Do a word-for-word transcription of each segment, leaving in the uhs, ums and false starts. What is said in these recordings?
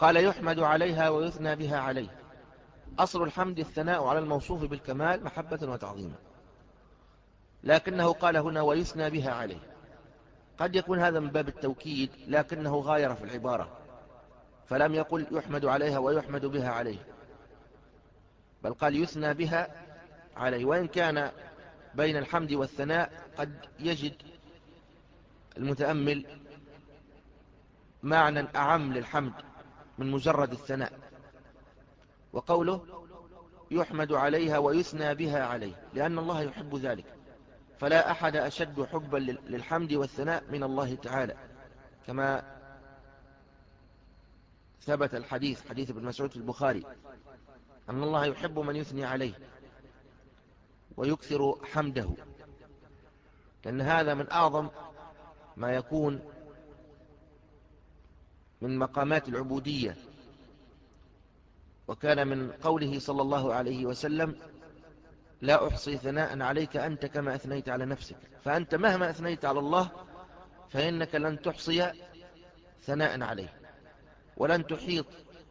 قال يحمد عليها ويثنى بها عليه. أصل الحمد الثناء على الموصوف بالكمال محبة وتعظيما، لكنه قال هنا ويثنى بها عليه. قد يكون هذا من باب التوكيد، لكنه غاير في العبارة، فلم يقل يحمد عليها ويحمد بها عليه، بل قال يثنى بها عليه. وإن كان بين الحمد والثناء قد يجد المتأمل معنى أعم للحمد من مجرد الثناء. وقوله يحمد عليها ويثنى بها عليه لأن الله يحب ذلك، فلا أحد أشد حبا للحمد والثناء من الله تعالى، كما ثبت الحديث حديث ابن مسعود في البخاري أن الله يحب من يثني عليه ويكثر حمده، لأن هذا من أعظم ما يكون من مقامات العبودية. وكان من قوله صلى الله عليه وسلم لا أحصي ثناء عليك أنت كما أثنيت على نفسك، فأنت مهما أثنيت على الله فإنك لن تحصي ثناء عليه، ولن تحيط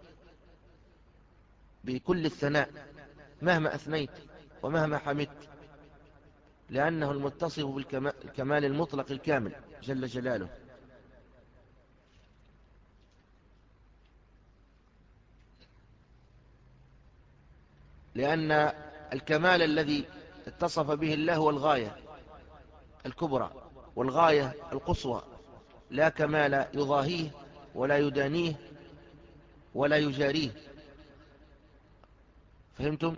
بكل الثناء مهما أثنيت ومهما حمدت، لأنه المتصف بالكمال المطلق الكامل جل جلاله. لأن الكمال الذي اتصف به الله هو الغاية الكبرى والغاية القصوى، لا كمال يضاهيه ولا يدانيه ولا يجاريه. فهمتم؟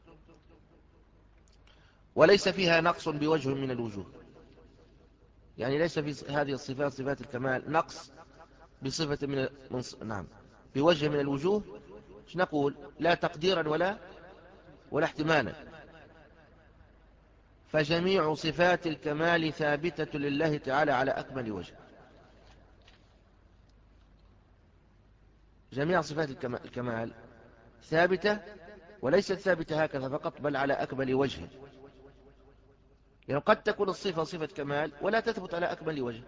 وليس فيها نقص بوجه من الوجوه، يعني ليس في هذه الصفات صفات الكمال نقص بصفة من, من نعم بوجه من الوجوه. مش نقول لا تقديرا ولا ولا احتمالا، فجميع صفات الكمال ثابتة لله تعالى على أكمل وجه. جميع صفات الكمال ثابتة، وليست ثابتة هكذا فقط بل على أكمل وجه. يعني قد تكون الصفة صفة كمال ولا تثبت على أكمل وجه،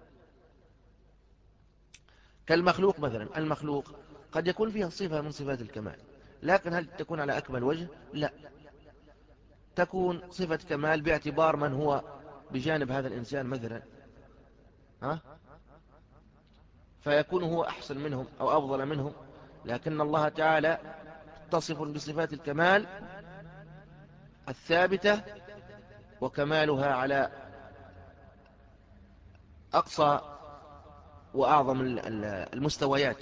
كالمخلوق مثلا. المخلوق قد يكون فيها صفة من صفات الكمال، لكن هل تكون على أكمل وجه؟ لا، تكون صفة كمال باعتبار من هو بجانب هذا الإنسان مثلا، ها؟ فيكون هو أحسن منهم أو أفضل منهم، لكن الله تعالى متصف بصفات الكمال الثابتة وكمالها على أقصى وأعظم المستويات.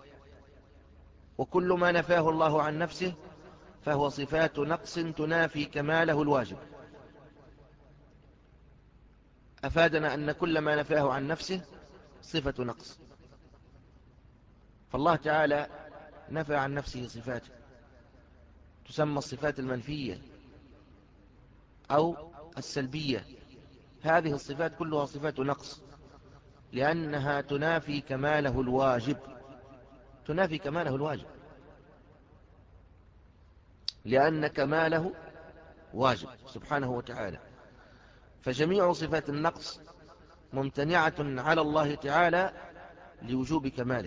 وكل ما نفاه الله عن نفسه فهو صفات نقص تنافي كماله الواجب. أفادنا أن كل ما نفاه عن نفسه صفة نقص، فالله تعالى نفى عن نفسه صفات تسمى الصفات المنفية أو السلبية. هذه الصفات كلها صفات نقص، لأنها تنافي كماله الواجب، تنافي كماله الواجب لأن كماله واجب سبحانه وتعالى. فجميع صفات النقص ممتنعة على الله تعالى لوجوب كماله،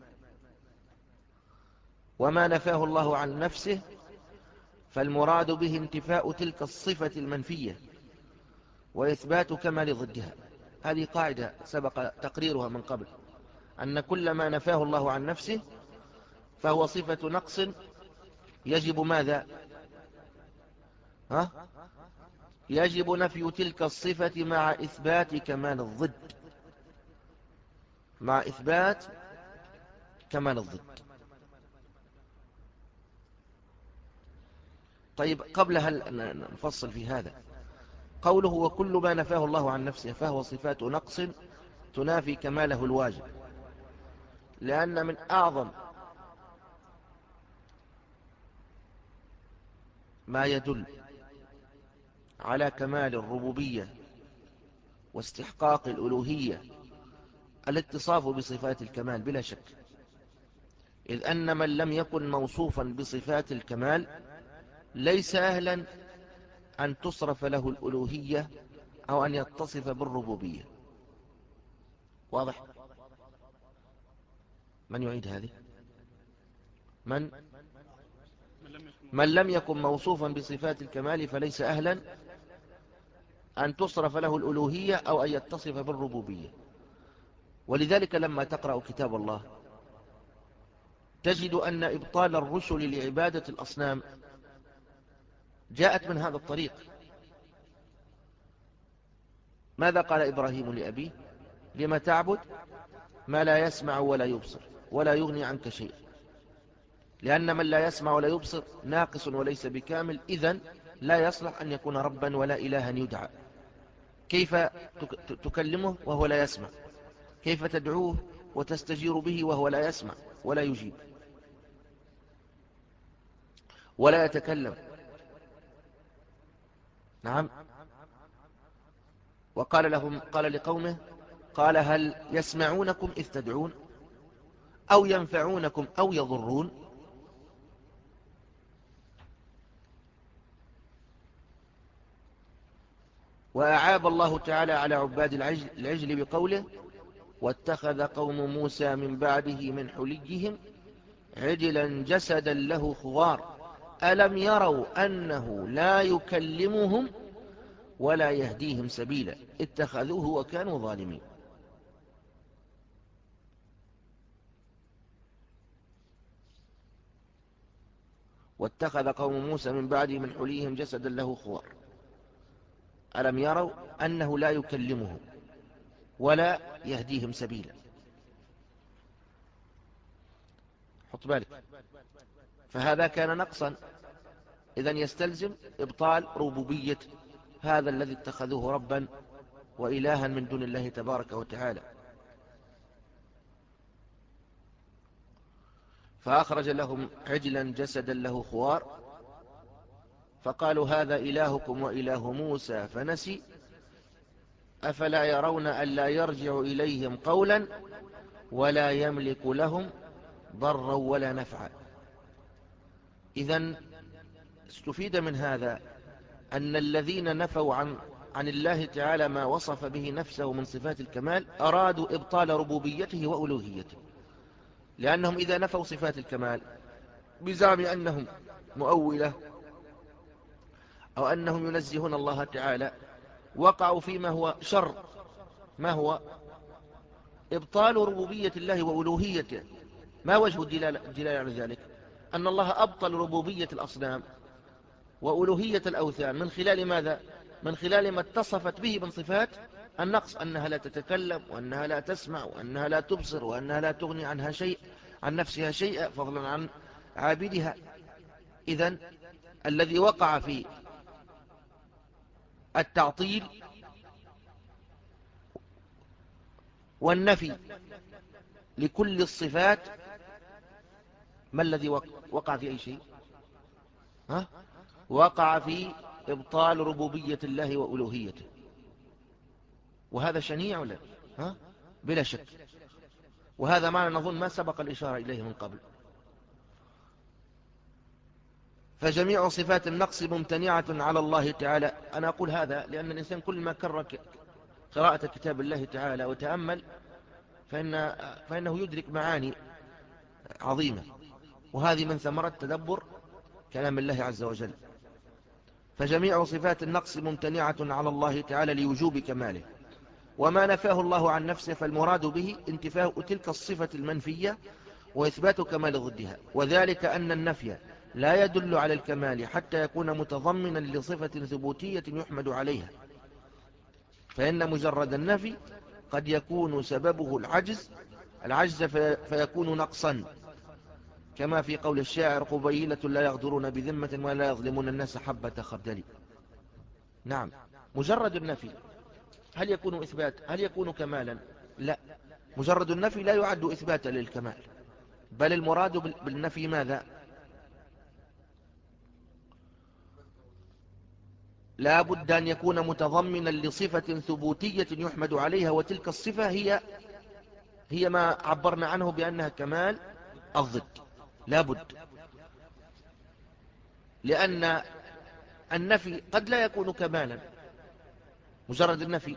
وما نفاه الله عن نفسه فالمراد به انتفاء تلك الصفة المنفية وإثبات كمال ضدها. هذه قاعدة سبق تقريرها من قبل، أن كل ما نفاه الله عن نفسه فهو صفة نقص يجب ماذا؟ ها؟ يجب نفي تلك الصفة مع إثبات كمال الضد، مع إثبات كمال الضد. طيب قبل هل نفصل في هذا، قوله وكل ما نفاه الله عن نفسه فهو صفات نقص تنافي كماله الواجب، لأن من أعظم ما يدل على كمال الربوبية واستحقاق الألوهية الاتصاف بصفات الكمال بلا شك، إذ أن من لم يكن موصوفا بصفات الكمال ليس أهلا أن تصرف له الألوهية أو أن يتصف بالربوبية. واضح؟ من يعيد هذه؟ من من لم يكن موصوفا بصفات الكمال فليس أهلا أن تصرف له الألوهية أو أن يتصف بالربوبية. ولذلك لما تقرأ كتاب الله تجد أن إبطال الرسل لعبادة الأصنام جاءت من هذا الطريق. ماذا قال إبراهيم لأبيه؟ لما تعبد ما لا يسمع ولا يبصر ولا يغني عنك شيء. لأن من لا يسمع ولا يبصر ناقص وليس بكامل، إذن لا يصلح أن يكون ربا ولا إلها يدعى. كيف تكلمه وهو لا يسمع؟ كيف تدعوه وتستجير به وهو لا يسمع ولا يجيب ولا يتكلم؟ نعم. وقال لهم قال لقومه قال هل يسمعونكم إذ تدعون أو ينفعونكم أو يضرون؟ وأعاب الله تعالى على عباد العجل, العجل بقوله واتخذ قوم موسى من بعده من حليهم عجلا جسدا له خوار ألم يروا أنه لا يكلمهم ولا يهديهم سبيلا اتخذوه وكانوا ظالمين. واتخذ قوم موسى من بعده من حليهم جسدا له خوار ألم يروا أنه لا يكلمهم ولا يهديهم سبيلا. حط بالك، فهذا كان نقصا، إذن يستلزم إبطال ربوبية هذا الذي اتخذوه ربا وإلها من دون الله تبارك وتعالى. فأخرج لهم عجلا جسدا له خوار فقالوا هذا إلهكم وإله موسى فنسي أفلا يرون ألا يرجع إليهم قولا ولا يملك لهم ضرا ولا نفعا. إذن استفيد من هذا أن الذين نفوا عن عن الله تعالى ما وصف به نفسه من صفات الكمال أرادوا إبطال ربوبيته وألوهيته، لأنهم إذا نفوا صفات الكمال بزعم أنهم مؤولة أو أنهم ينزهون الله تعالى وقعوا فيما هو شر. ما هو؟ إبطال ربوبية الله وألوهيته. ما وجه الدلالة على ذلك؟ أن الله أبطل ربوبية الأصنام وألوهية الأوثان من خلال ماذا؟ من خلال ما اتصفت به من صفات النقص، أنها لا تتكلم وأنها لا تسمع وأنها لا تبصر وأنها لا تغني عنها شيء عن نفسها شيئا فضلا عن عابدها. إذن الذي وقع في التعطيل والنفي لكل الصفات ما الذي وقع في أي شيء؟ ها؟ وقع في إبطال ربوبية الله وألوهيته، وهذا شنيع ولا ها؟ بلا شك. وهذا معنى نظن ما سبق الإشارة إليه من قبل. فجميع صفات النقص ممتنعة على الله تعالى. أنا أقول هذا لأن الإنسان كل ما كرر قراءة كتاب الله تعالى وتأمل فإن فإنه يدرك معاني عظيمة، وهذه من ثمرة تدبر كلام الله عز وجل. فجميع صفات النقص ممتنعة على الله تعالى لوجوب كماله، وما نفاه الله عن نفسه فالمراد به انتفاء تلك الصفة المنفية وإثبات كمال ضدها، وذلك أن النفي لا يدل على الكمال حتى يكون متضمنا لصفة ثبوتية يحمد عليها، فإن مجرد النفي قد يكون سببه العجز العجز فيكون نقصا، كما في قول الشاعر قبيلة لا يغدرون بذمة ولا يظلمون الناس حبة خردل. نعم، مجرد النفي هل يكون إثبات؟ هل يكون كمالا؟ لا، مجرد النفي لا يعد إثباتا للكمال، بل المراد بالنفي ماذا؟ لا بد أن يكون متضمنا لصفة ثبوتية يحمد عليها، وتلك الصفة هي هي ما عبرنا عنه بأنها كمال الضد. لا بد، لأن النفي قد لا يكون كمالا، مجرد النفي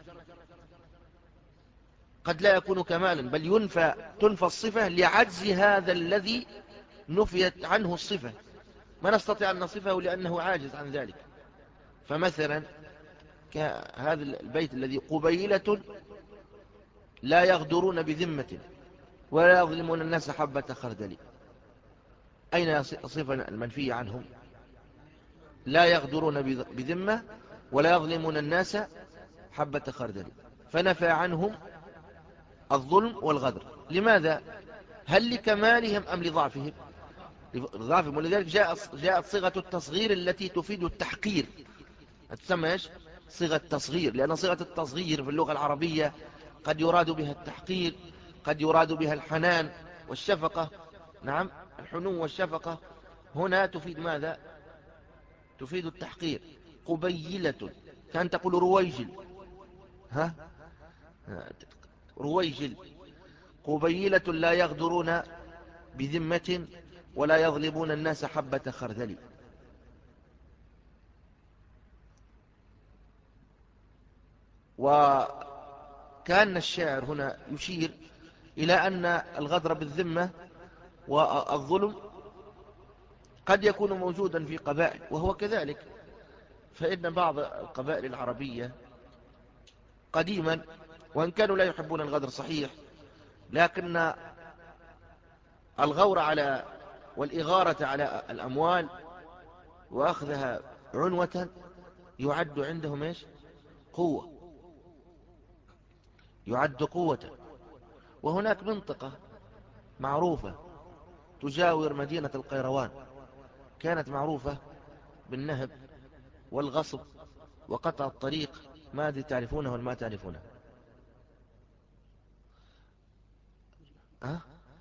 قد لا يكون كمالا، بل ينفى تنفى الصفة لعجز هذا الذي نفيت عنه الصفة، ما نستطيع أن نصفه لأنه عاجز عن ذلك. فمثلا كهذا البيت الذي قبيلة لا يغدرون بذمة ولا يظلمون الناس حبة خردل، أين صفة المنفية عنهم؟ لا يغدرون بذمة ولا يظلمون الناس حبة خردل، فنفى عنهم الظلم والغدر. لماذا؟ هل لكمالهم أم لضعفهم؟ لضعفهم، ولذلك جاءت جاءت صيغة التصغير التي تفيد التحقير، تسمى ايش؟ صيغة تصغير، لأن صيغة التصغير في اللغة العربية قد يراد بها التحقير، قد يراد بها الحنان والشفقة. نعم، الحنو والشفقة. هنا تفيد ماذا؟ تفيد التحقير. قبيلة، كان تقول رويجل، ها، رويجل. قبيلة لا يغدرون بذمة ولا يظلمون الناس حبة خردل. وكان الشاعر هنا يشير إلى أن الغدر بالذمة والظلم قد يكون موجودا في قبائل، وهو كذلك. فإن بعض القبائل العربية قديما، وإن كانوا لا يحبون الغدر صحيح، لكن الغور على والإغارة على الأموال وأخذها عنوة يعد عندهم إيش؟ قوة، يعد قوة. وهناك منطقة معروفة تجاور مدينة القيروان، كانت معروفة بالنهب والغصب وقطع الطريق، ما أدري تعرفونه ولا ما تعرفونه؟ أه؟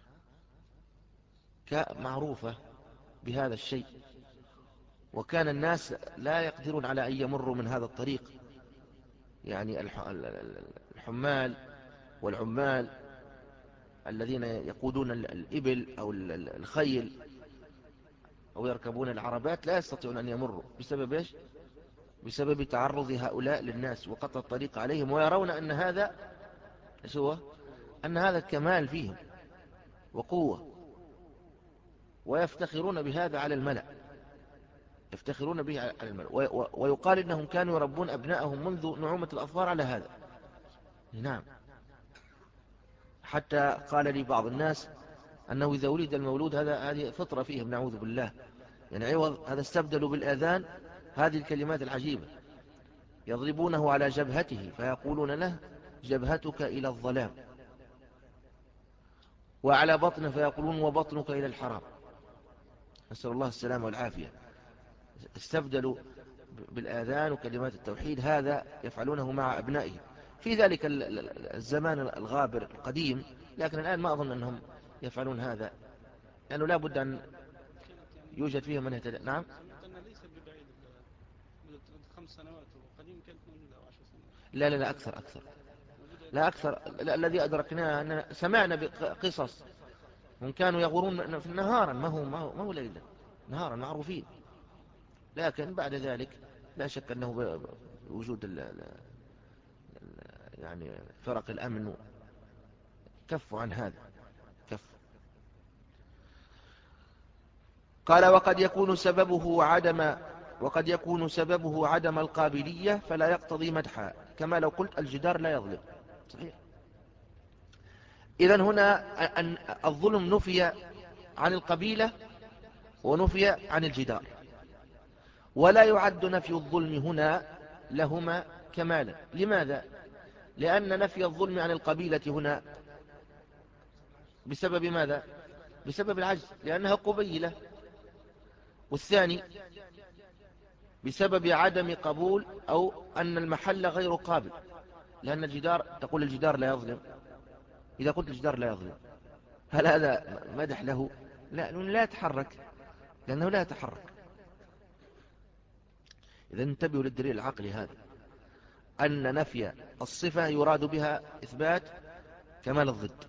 معروفة بهذا الشيء، وكان الناس لا يقدرون على أن يمروا من هذا الطريق، يعني الحمال والعمال الذين يقودون الإبل أو الخيل أو يركبون العربات لا يستطيعون أن يمروا. بسبب إيش؟ بسبب تعرض هؤلاء للناس وقطع الطريق عليهم، ويرون أن هذا هو أن هذا كمال فيهم وقوة، ويفتخرون بهذا على الملأ، يفتخرون به على الملأ. ويقال إنهم كانوا يربون أبنائهم منذ نعومة الأظفار على هذا. نعم، حتى قال لي بعض الناس أنه إذا ولد المولود هذا هذه فطرة فيهم، نعوذ بالله، يعني عوض هذا استبدلوا بالآذان هذه الكلمات العجيبة. يضربونه على جبهته فيقولون له جبهتك إلى الظلام، وعلى بطنه فيقولون وبطنك إلى الحرام. نسأل الله السلامة والعافية. استبدلوا بالآذان وكلمات التوحيد، هذا يفعلونه مع أبنائهم في ذلك الزمان الغابر القديم، لكن الآن ما أظن أنهم يفعلون هذا، لأنه لا بد أن يوجد فيهم من يتدى. نعم، ليس ببعيد، خمس سنوات، وقديم كانت موجودة عشر سنوات. لا لا لا، أكثر أكثر، لا أكثر. لا، الذي أدركناه أن سمعنا بقصص هم كانوا يغورون في النهارا، ما هو ما هو, ما هو ليلا، نهارا معروفين، لكن بعد ذلك لا شك أنه بوجود ال ال يعني فرق الأمن كفوا عن هذا، كفوا. قال وقد يكون سببه عدم وقد يكون سببه عدم القابلية فلا يقتضي مدحا، كما لو قلت الجدار لا يظلم. صحيح. إذن هنا أن الظلم نفي عن القبيلة ونفي عن الجدار، ولا يعد نفي الظلم هنا لهما كمالا. لماذا؟ لأن نفي الظلم عن القبيلة هنا بسبب ماذا؟ بسبب العجز، لأنها قبيلة. والثاني بسبب عدم قبول أو أن المحل غير قابل، لأن الجدار تقول الجدار لا يظلم، إذا قلت الجدار لا يظلم هل هذا مدح له؟ لا، لا يتحرك، لأنه لا يتحرك. إذا انتبهوا للدليل العقلي هذا، أن نفي الصفة يراد بها إثبات كمال الضد.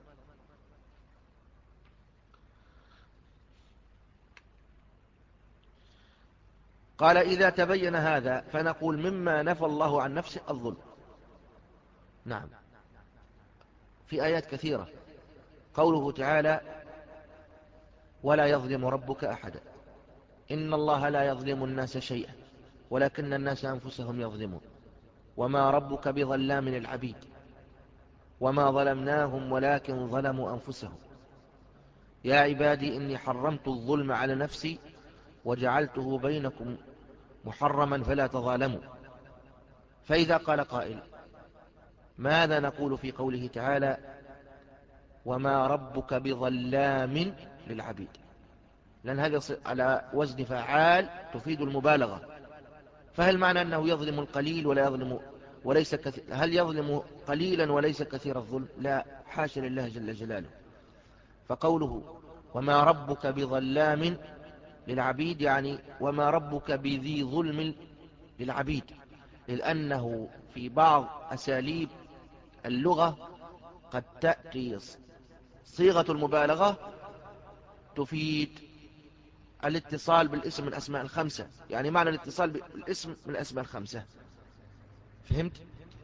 قال إذا تبين هذا فنقول مما نفى الله عن نفسه الظلم. نعم، في آيات كثيرة، قوله تعالى ولا يظلم ربك أحدا. إن الله لا يظلم الناس شيئا ولكن الناس أنفسهم يظلمون. وما ربك بظلام للعبيد وما ظلمناهم ولكن ظلموا أنفسهم. يا عبادي إني حرمت الظلم على نفسي وجعلته بينكم محرما فلا تظالموا. فإذا قال قائل ماذا نقول في قوله تعالى وما ربك بظلام للعبيد؟ لأن هذا على وزن فعال تفيد المبالغة. فهل معنى أنه يظلم القليل ولا يظلم وليس كثير؟ هل يظلم قليلا وليس كثير الظلم؟ لا، حاشا لله جل جلاله. فقوله وما ربك بظلام للعبيد يعني وما ربك بذي ظلم للعبيد، لأنه في بعض أساليب اللغة قد تأتي صيغة المبالغة تفيد الاتصال بالاسم من الأسماء الخمسة. يعني معنى الاتصال بالاسم من الأسماء الخمسة. فهمت؟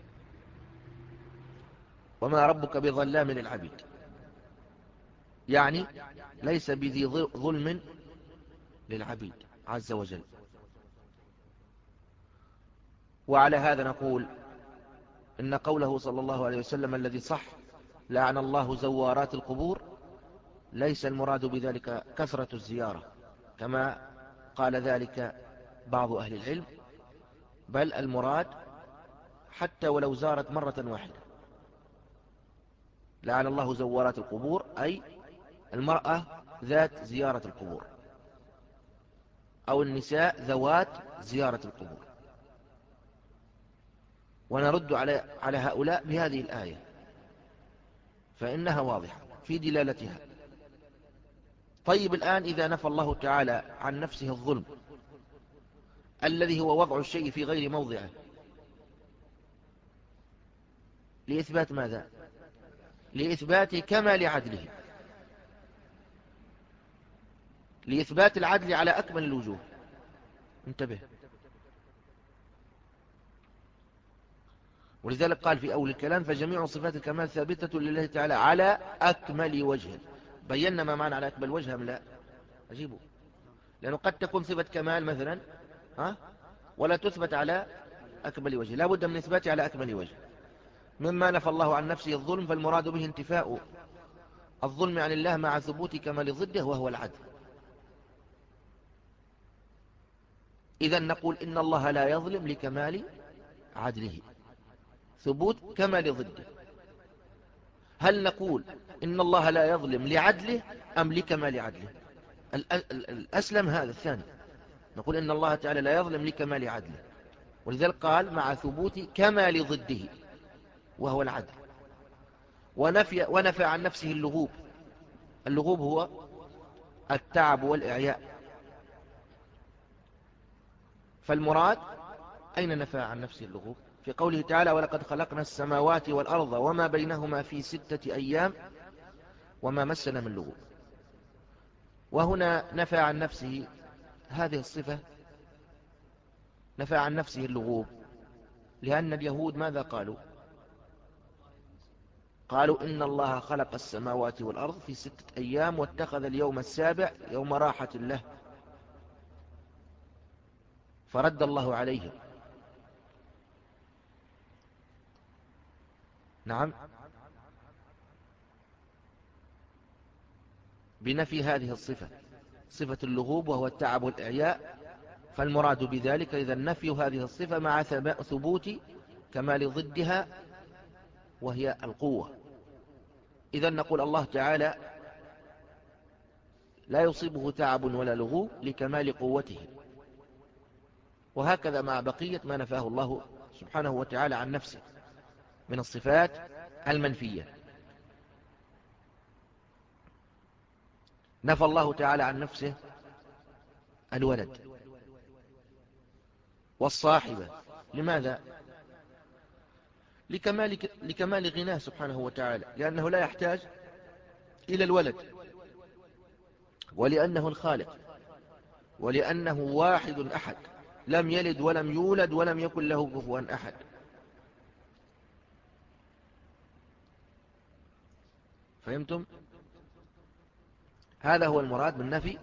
وما ربك بظلام للعبيد يعني ليس بذي ظلم للعبيد عز وجل. وعلى هذا نقول إن قوله صلى الله عليه وسلم الذي صح لعن الله زوارات القبور ليس المراد بذلك كثرة الزيارة كما قال ذلك بعض أهل العلم، بل المراد حتى ولو زارت مرة واحدة. لعن الله زوارات القبور أي المرأة ذات زيارة القبور أو النساء ذوات زيارة القبور. ونرد على على هؤلاء بهذه الآية فإنها واضحة في دلالتها. طيب الآن إذا نفى الله تعالى عن نفسه الظلم الذي هو وضع الشيء في غير موضعه لإثبات ماذا؟ لإثبات كمال عدله، لإثبات العدل على أكمل الوجوه. انتبه. ولذلك قال في أول الكلام فجميع صفات الكمال ثابتة لله تعالى على أكمل وجه. بينا ما معنى على أكمل وجه أم لا؟ أجيبه. لأنه قد تكون صفة كمال مثلا ها ولا تثبت على أكمل وجه، لا بد من إثباتها على أكمل وجه. مما نفى الله عن نفسه الظلم فالمراد به انتفاء الظلم عن الله مع ثبوت كمال ضده وهو العدل. إذن نقول إن الله لا يظلم لكمال عدله، ثبوت كمال ضده. هل نقول إن الله لا يظلم لعدله أم لكمال عدله؟ الأسلم هذا الثاني، نقول إن الله تعالى لا يظلم لكمال عدله، ولذلك قال مع ثبوت كمال ضده وهو العدل. ونفي, ونفى عن نفسه اللغوب. اللغوب هو التعب والإعياء. فالمراد أين نفى عن نفسه اللغوب؟ في قوله تعالى ولقد خلقنا السماوات والأرض وما بينهما في ستة أيام وما مسنا من لغوب. وهنا نفى عن نفسه هذه الصفة، نفى عن نفسه اللغوب، لأن اليهود ماذا قالوا؟ قالوا إن الله خلق السماوات والأرض في ستة أيام واتخذ اليوم السابع يوم راحة له، فرد الله عليهم. نعم، بنفي هذه الصفة، صفة اللغوب وهو التعب والإعياء. فالمراد بذلك إذا نفي هذه الصفة مع ثبوت كمال ضدها وهي القوة. إذا نقول الله تعالى لا يصيبه تعب ولا لغوب لكمال قوته. وهكذا مع بقية ما نفاه الله سبحانه وتعالى عن نفسه من الصفات المنفية. نفى الله تعالى عن نفسه الولد والصاحبة. لماذا؟ لكمال, لكمال غناه سبحانه وتعالى، لأنه لا يحتاج إلى الولد، ولأنه الخالق، ولأنه واحد أحد لم يلد ولم يولد ولم يكن له كفوا أحد. فهمتم؟ هذا هو المراد من نفي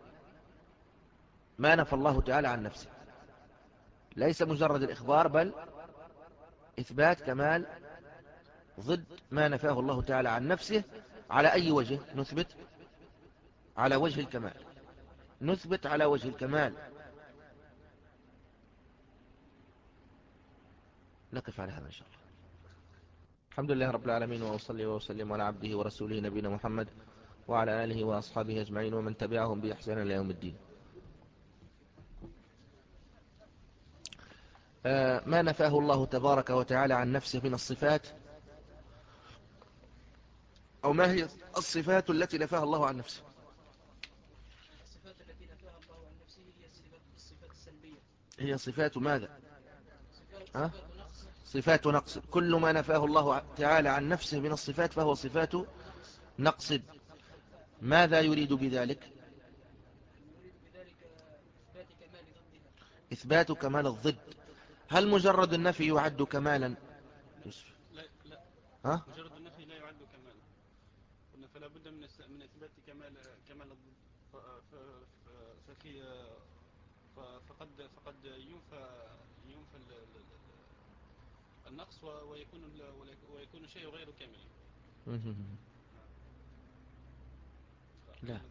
ما نفى الله تعالى عن نفسه، ليس مجرد الإخبار بل إثبات كمال ضد ما نفاه الله تعالى عن نفسه. على أي وجه نثبت؟ على وجه الكمال، نثبت على وجه الكمال. نقف على هذا إن شاء الله. الحمد لله رب العالمين، وأصلي وأسلم على عبده ورسوله نبينا محمد وعلى آله وأصحابه أجمعين ومن تبعهم بإحسان إلى يوم الدين. ما نفاه الله تبارك وتعالى عن نفسه من الصفات، أو ما هي الصفات التي نفاها الله عن نفسه؟ الصفات التي نفاها الله عن نفسه هي الصفات الصفات السلبية. هي صفات ماذا؟ صفات, أه؟ صفات نقص. صفات نقص. كل ما نفاه الله تعالى عن نفسه من الصفات فهو صفات نقص. ماذا يريد بذلك؟ يريد بذلك إثبات كمال ضدها. إثبات كمال الضد. هل مجرد النفي يعد كمالا؟ لا لا، ها؟ مجرد النفي لا يعد كمالا. قلنا فلا بد من من إثبات كمال كمال الضد. ففي فقد فقد ينفى ينفى النقص ويكون ويكون شيء غير كامل. لا.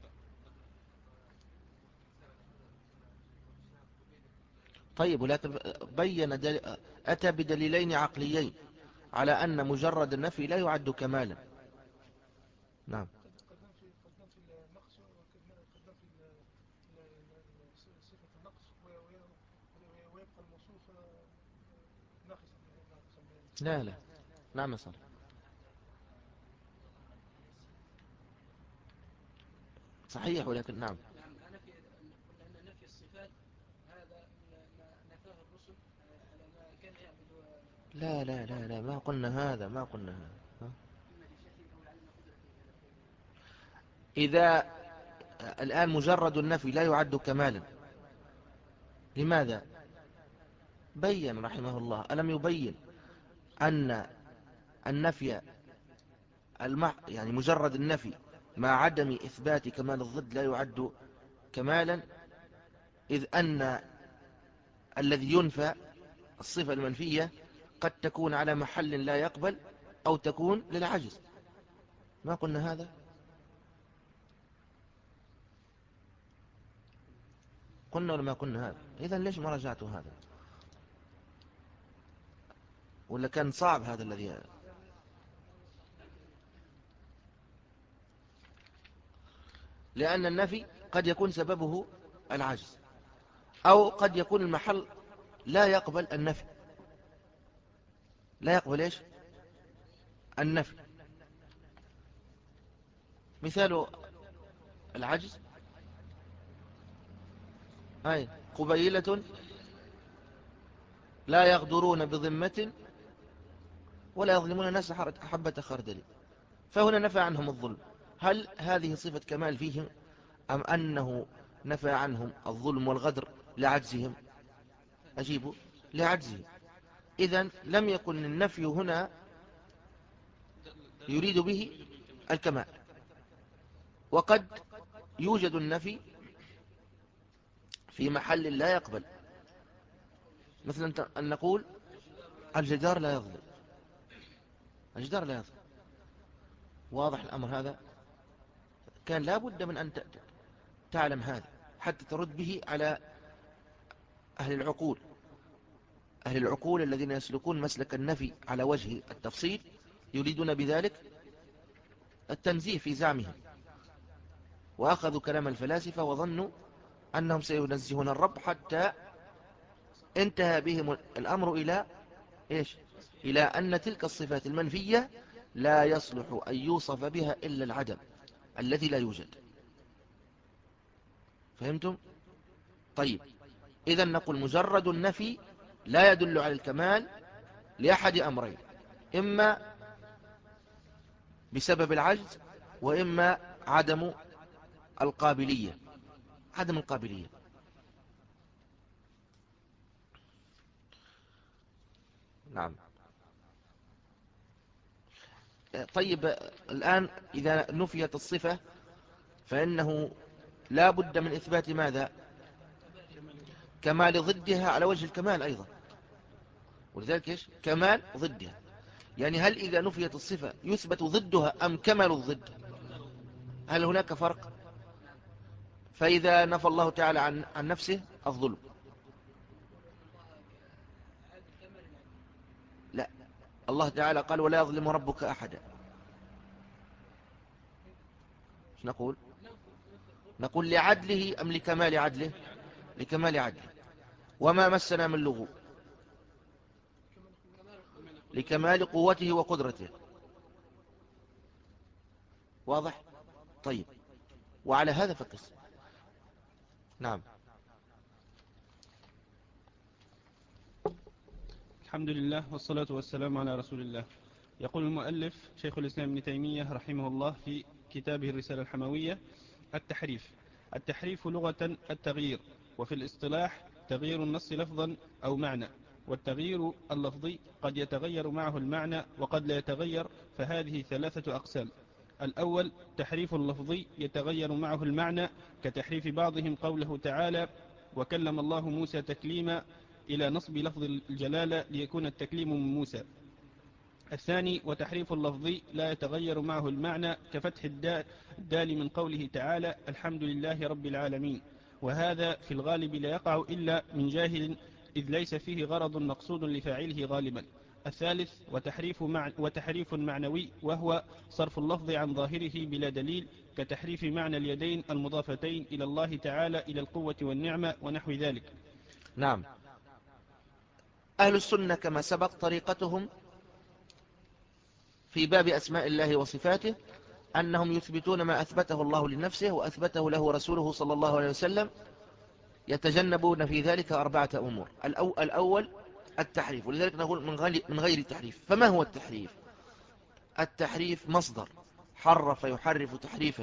طيب، ولكن بين دل... أتى بدليلين عقليين على أن مجرد النفي لا يعد كمالا. نعم. قد ننفي قد ننفي النقص، وقد ننفي صفة النقص، ويبقى الموصوف ناقصا ناقصا. لا لا، نعم صح، صحيح، ولكن نعم. نعم، نفي قلنا أن نفي الصفات هذا ما نفاه الرسل على ما كان يعبد. لا لا لا لا، ما قلنا هذا، ما قلنا هذا. إذا الآن مجرد النفي لا يعد كمالا، لماذا؟ بين رحمه الله، ألم يبين أن النفي المح يعني مجرد النفي مع عدم إثبات كمال الضد لا يعد كمالا، إذ أن الذي ينفى الصفة المنفية قد تكون على محل لا يقبل أو تكون للعجز. ما قلنا هذا؟ قلنا ولا ما قلنا هذا؟ إذن ليش ما رجعتوا هذا؟ ولا كان صعب هذا الذي؟ لأن النفي قد يكون سببه العجز، أو قد يكون المحل لا يقبل النفي، لا يقبل إيش؟ النفي. مثال العجز أي قبيلة لا يغدرون بذمة ولا يظلمون الناس حبة خردل، فهنا نفى عنهم الظلم. هل هذه صفة كمال فيهم، أم أنه نفى عنهم الظلم والغدر لعجزهم؟ أجيبوا لعجزهم. إذن لم يكن النفي هنا يريد به الكمال. وقد يوجد النفي في محل لا يقبل، مثلا أن نقول الجدار لا يظلم، الجدار لا يظلم. واضح الأمر هذا؟ كان لا بد من أن تعلم هذا حتى ترد به على أهل العقول. أهل العقول الذين يسلكون مسلك النفي على وجه التفصيل يريدون بذلك التنزيه في زعمهم، وأخذوا كلام الفلاسفة وظنوا أنهم سينزهون الرب، حتى انتهى بهم الأمر إلى إيش؟ إلى أن تلك الصفات المنفية لا يصلح أن يوصف بها إلا العدم الذي لا يوجد. فهمتم؟ طيب، إذن نقول مجرد النفي لا يدل على الكمال لأحد أمرين: إما بسبب العجز، وإما عدم القابلية. عدم القابلية. نعم. طيب، الآن إذا نفيت الصفة فإنه لا بد من إثبات ماذا؟ كمال ضدها على وجه الكمال أيضا. ولذلك إيش؟ كمال ضدها، يعني هل إذا نفيت الصفة يثبت ضدها أم كمال الضد؟ هل هناك فرق؟ فإذا نفى الله تعالى عن, عن نفسه الظلم، لا، الله تعالى قال ولا يظلم ربك أحدا. ايش نقول؟ نقول لعدله أم لكمال عدله؟ لكمال عدله. وما مسنا من لغو، لكمال قوته وقدرته. واضح؟ طيب، وعلى هذا فقس. نعم. الحمد لله والصلاة والسلام على رسول الله. يقول المؤلف شيخ الإسلام ابن تيمية رحمه الله في كتابه الرسالة الحموية: التحريف. التحريف لغة التغيير، وفي الاصطلاح تغيير النص لفظا أو معنى. والتغيير اللفظي قد يتغير معه المعنى وقد لا يتغير، فهذه ثلاثة أقسام. الأول تحريف لفظي يتغير معه المعنى، كتحريف بعضهم قوله تعالى: وكلم الله موسى تكليما، إلى نصب لفظ الجلالة ليكون التكليم من موسى. الثاني وتحريف اللفظي لا يتغير معه المعنى، كفتح الدال من قوله تعالى: الحمد لله رب العالمين، وهذا في الغالب لا يقع إلا من جاهل، إذ ليس فيه غرض مقصود لفاعله غالبا. الثالث وتحريف, مع وتحريف معنوي، وهو صرف اللفظ عن ظاهره بلا دليل، كتحريف معنى اليدين المضافتين إلى الله تعالى إلى القوة والنعمة ونحو ذلك. نعم. أهل السنة كما سبق طريقتهم في باب أسماء الله وصفاته أنهم يثبتون ما أثبته الله لنفسه وأثبته له رسوله صلى الله عليه وسلم، يتجنبون في ذلك أربعة أمور. الأول التحريف، ولذلك نقول من غير التحريف. فما هو التحريف؟ التحريف مصدر حرف يحرف تحريفا،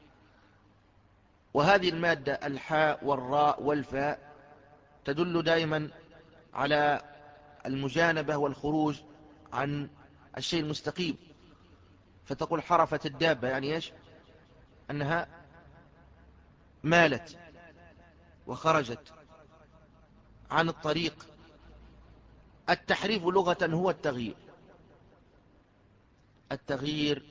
وهذه المادة الحاء والراء والفاء تدل دائما على المجانبة والخروج عن الشيء المستقيم. فتقول حرفت الدابة، يعني ايش؟ أنها مالت وخرجت عن الطريق. التحريف لغة هو التغيير. التغيير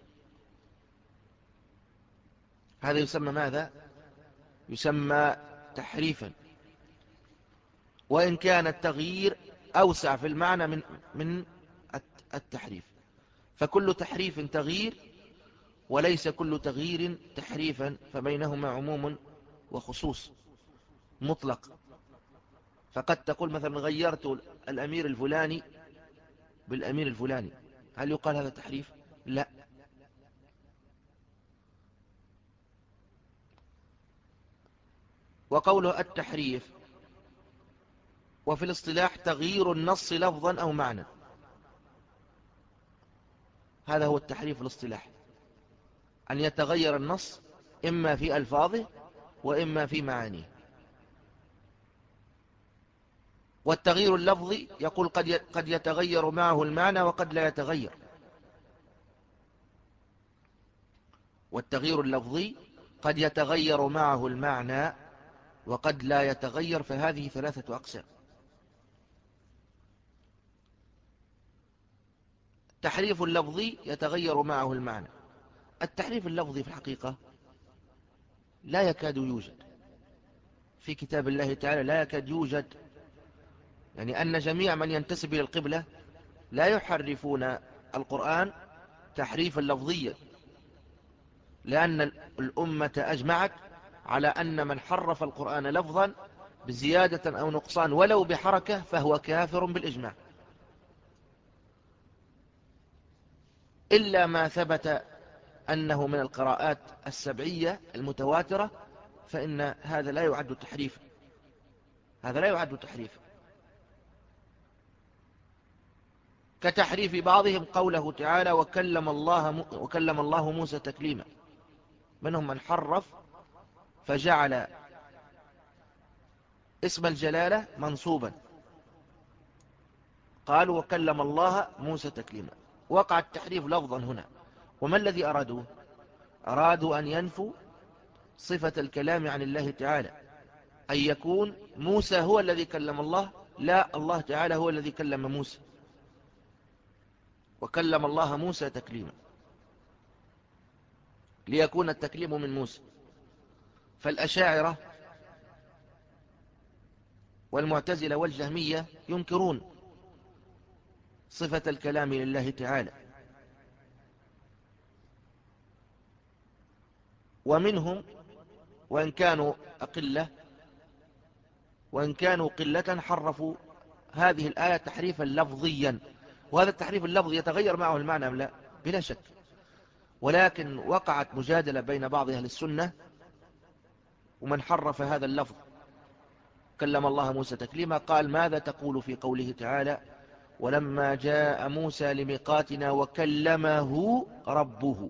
هذا يسمى ماذا؟ يسمى تحريفا، وإن كان التغيير أوسع في المعنى من من التحريف. فكل تحريف تغيير، وليس كل تغيير تحريفا، فبينهما عموم وخصوص مطلق. فقد تقول مثلا غيرت الأمير الفلاني بالأمير الفلاني، هل يقال هذا تحريف؟ لا. وقوله التحريف وفي الاصطلاح تغيير النص لفظا أو معنى، هذا هو التحريف الاصطلاحي، أن يتغير النص إما في ألفاظه وإما في معانيه. والتغيير اللفظي يقول قد يتغير معه المعنى وقد لا يتغير. والتغيير اللفظي قد يتغير معه المعنى وقد لا يتغير، فهذه ثلاثة أقسام. تحريف اللفظي يتغير معه المعنى. التحريف اللفظي في الحقيقة لا يكاد يوجد في كتاب الله تعالى، لا يكاد يوجد. يعني أن جميع من ينتسب إلى القبلة لا يحرفون القرآن تحريفا لفظيا، لأن الأمة أجمعت على أن من حرف القرآن لفظا بزيادة أو نقصان ولو بحركة فهو كافر بالإجماع، إلا ما ثبت أنه من القراءات السبعية المتواترة، فإن هذا لا يعد تحريفا. هذا لا يعد تحريفا، كتحريف بعضهم قوله تعالى وكلم الله, وكلم الله موسى تكليما. منهم من حرف فجعل اسم الجلالة منصوبا، قالوا وكلم الله موسى تكليما. وقع التحريف لفظا هنا. وما الذي أرادوه؟ أرادوا أن ينفوا صفة الكلام عن الله تعالى، أن يكون موسى هو الذي كلم الله، لا، الله تعالى هو الذي كلم موسى، وكلم الله موسى تكليما، ليكون التكليم من موسى. فالأشاعرة والمعتزلة والجهمية ينكرون صفة الكلام لله تعالى، ومنهم وإن كانوا أقلة وإن كانوا قلة حرفوا هذه الآية تحريفا لفظيا، وهذا التحريف اللفظي يتغير معه المعنى أم لا؟ بلا شك. ولكن وقعت مجادلة بين بعض أهل السنة ومن حرف هذا اللفظ كلم الله موسى تكليما، قال: ماذا تقول في قوله تعالى: ولما جاء موسى لميقاتنا وكلمه ربه؟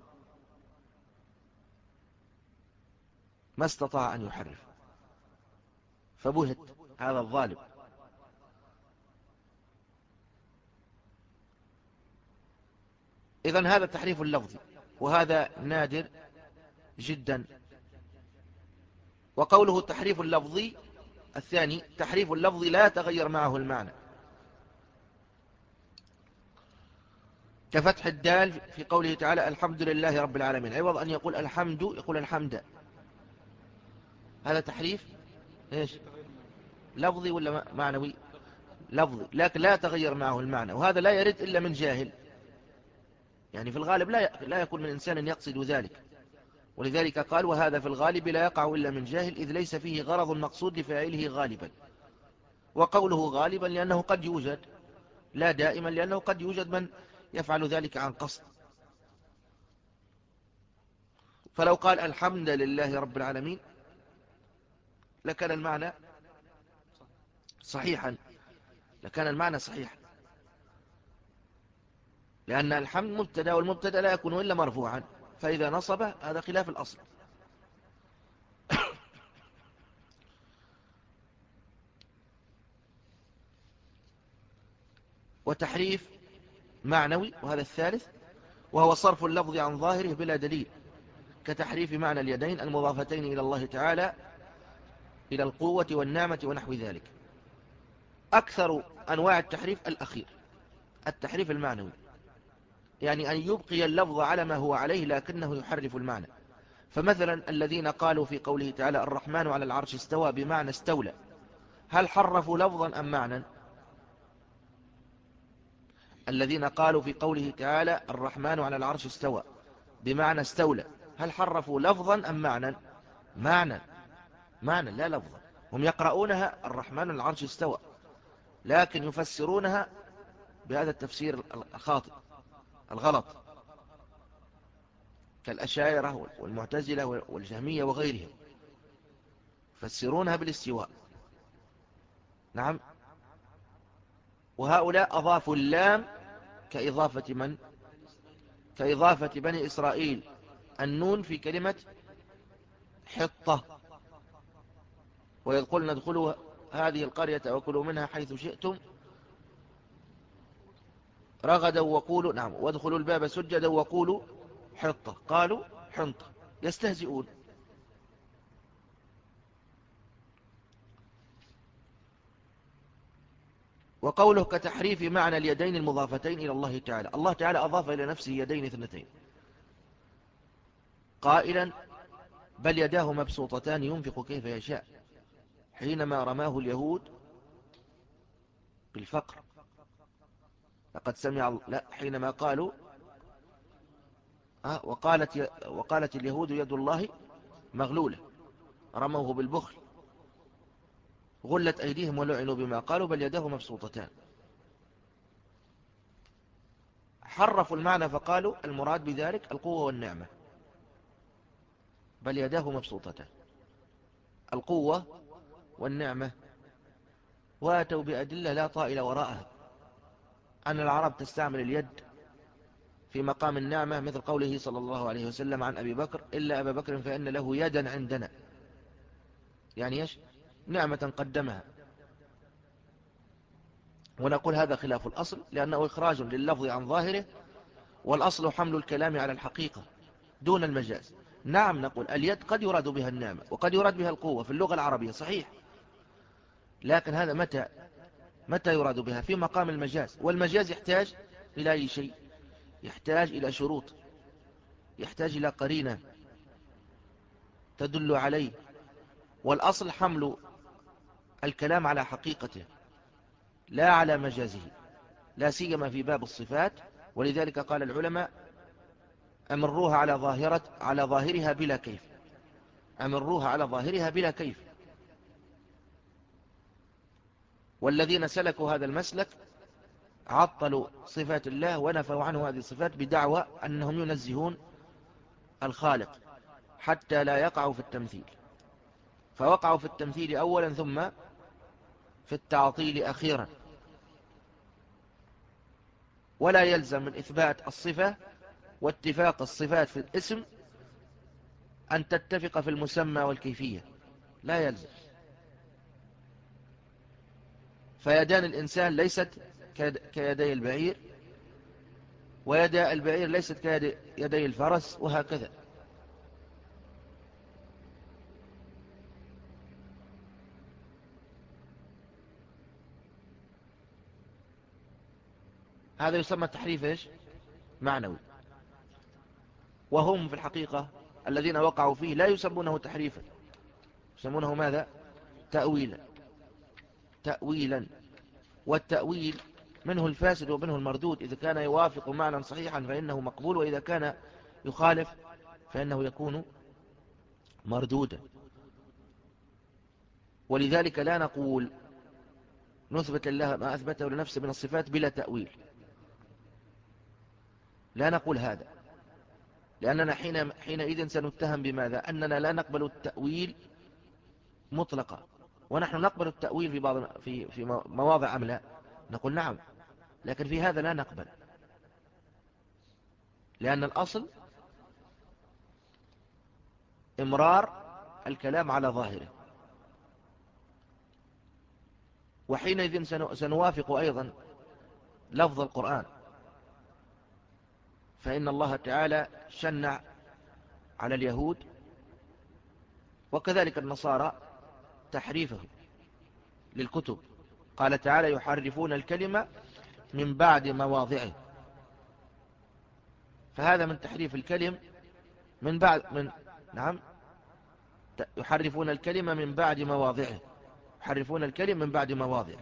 ما استطاع أن يحرف، فبهت هذا الظالم. إذن هذا التحريف اللفظي، وهذا نادر جدا. وقوله التحريف اللفظي الثاني، تحريف اللفظي لا يتغير معه المعنى، كفتح الدال في قوله تعالى: الحمد لله رب العالمين، عوض أن يقول الحمد يقول الحمد. هذا تحريف إيش؟ لفظي ولا معنوي؟ لفظي، لكن لا يتغير معه المعنى، وهذا لا يرد إلا من جاهل، يعني في الغالب لا لا يكون من إنسان يقصد ذلك. ولذلك قال: وهذا في الغالب لا يقع إلا من جاهل، إذ ليس فيه غرض مقصود لفاعله غالبا. وقوله غالبا لأنه قد يوجد، لا دائما، لأنه قد يوجد من يفعل ذلك عن قصد. فلو قال الحمد لله رب العالمين لكان المعنى صحيحا، لكان المعنى صحيحا، لأن الحمد مبتدا، والمبتدا لا يكون إلا مرفوعا، فإذا نصب هذا خلاف الأصل. وتحريف معنوي، وهذا الثالث، وهو صرف اللفظ عن ظاهره بلا دليل، كتحريف معنى اليدين المضافتين إلى الله تعالى إلى القوة والنعمة ونحو ذلك. أكثر أنواع التحريف الأخير، التحريف المعنوي، يعني أن يبقي اللفظ على ما هو عليه لكنه يحرف المعنى. فمثلا الذين قالوا في قوله تعالى: الرحمن على العرش استوى بمعنى استولى، هل حرفوا لفظا أم معنى؟ الذين قالوا في قوله تعالى: الرحمن على العرش استوى بمعنى استولى، هل حرفوا لفظا أم معنى؟ معنى، معنى لا لفظا. هم يقرؤونها الرحمن على العرش استوى، لكن يفسرونها بهذا التفسير الخاطئ الغلط، كالأشاعرة والمعتزلة والجهمية وغيرهم، يفسرونها بالاستواء. نعم. وهؤلاء أضافوا اللام كإضافة من؟ كإضافة بني إسرائيل النون في كلمة حطة، ويقولون: ادخلوا هذه القرية وكلوا منها حيث شئتم رغدا وقولوا، نعم، وادخلوا الباب سجدا وقولوا حطة، قالوا حنطة، يستهزئون. وقوله كتحريف معنى اليدين المضافتين إلى الله تعالى، الله تعالى أضاف إلى نفسه يدين اثنتين قائلا: بل يداه مبسوطتان ينفق كيف يشاء، حينما رماه اليهود بالفقر. لقد سمع، لا، حينما قالوا آه وقالت, ي... وقالت اليهود يد الله مغلولة، رموه بالبخل، غلت أيديهم ولعنوا بما قالوا، بل يداه مبسوطتان. حرفوا المعنى فقالوا المراد بذلك القوة والنعمة، بل يداه مبسوطتان، القوة والنعمة، واتوا بأدلة لا طائل وراءها، أن العرب تستعمل اليد في مقام النعمة، مثل قوله صلى الله عليه وسلم عن أبي بكر: إلا أبا بكر فإن له يدا عندنا، يعني يش نعمة قدمها. ونقول هذا خلاف الأصل، لأنه إخراج لللفظ عن ظاهره، والأصل حمل الكلام على الحقيقة دون المجاز. نعم نقول اليد قد يراد بها النعمة وقد يراد بها القوة في اللغة العربية صحيح، لكن هذا متى متى يراد بها؟ في مقام المجاز، والمجاز يحتاج إلى أي شيء؟ يحتاج إلى شروط، يحتاج إلى قرينة تدل عليه، والأصل حمل الكلام على حقيقته لا على مجازه، لا سيما في باب الصفات. ولذلك قال العلماء أمروها على ظاهرة على ظاهرها بلا كيف، أمروها على ظاهرها بلا كيف. والذين سلكوا هذا المسلك عطلوا صفات الله ونفوا عنه هذه الصفات بدعوى أنهم ينزهون الخالق حتى لا يقعوا في التمثيل، فوقعوا في التمثيل أولا ثم في التعطيل أخيرا. ولا يلزم من إثبات الصفة واتفاق الصفات في الاسم أن تتفق في المسمى والكيفية، لا يلزم. فيدان الإنسان ليست كيدي البعير، ويدى البعير ليست كيدي الفرس، وهكذا. هذا يسمى تحريف إيش؟ معنوي. وهم في الحقيقة الذين وقعوا فيه لا يسمونه تحريفا، يسمونه ماذا؟ تأويلا. تأويلا، والتأويل منه الفاسد ومنه المردود، إذا كان يوافق معنى صحيحا فإنه مقبول، وإذا كان يخالف فإنه يكون مردودا. ولذلك لا نقول نثبت الله ما أثبته لنفسه من الصفات بلا تأويل، لا نقول هذا، لأننا حين حينئذ سنتهم بماذا؟ أننا لا نقبل التأويل مطلقا. ونحن نقبل التأويل في بعض في في مواضع أم لا؟ نقول نعم، لكن في هذا لا نقبل، لأن الأصل إمرار الكلام على ظاهره. وحينئذ سنوافق أيضا لفظ القرآن، فإن الله تعالى شنع على اليهود وكذلك النصارى تحريفه للكتب. قال تعالى يحرفون الكلمة من بعد مواضعه، فهذا من تحريف الكلم من بعد من نعم يحرفون الكلمة من بعد مواضعه، يحرفون الكلم من بعد مواضعه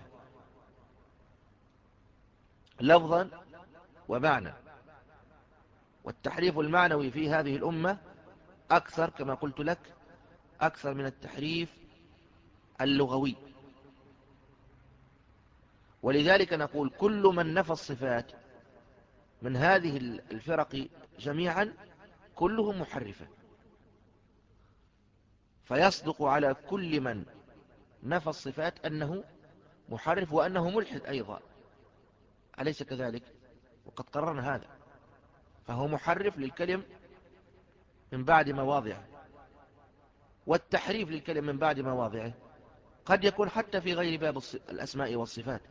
لفظا ومعنى. والتحريف المعنوي في هذه الأمة أكثر كما قلت لك، أكثر من التحريف اللغوي. ولذلك نقول كل من نفى الصفات من هذه الفرق جميعا كلهم محرفة، فيصدق على كل من نفى الصفات أنه محرف وأنه ملحد أيضا، أليس كذلك؟ وقد قررنا هذا، فهو محرف للكلم من بعد مواضعه. والتحريف للكلم من بعد مواضعه قد يكون حتى في غير باب الأسماء والصفات،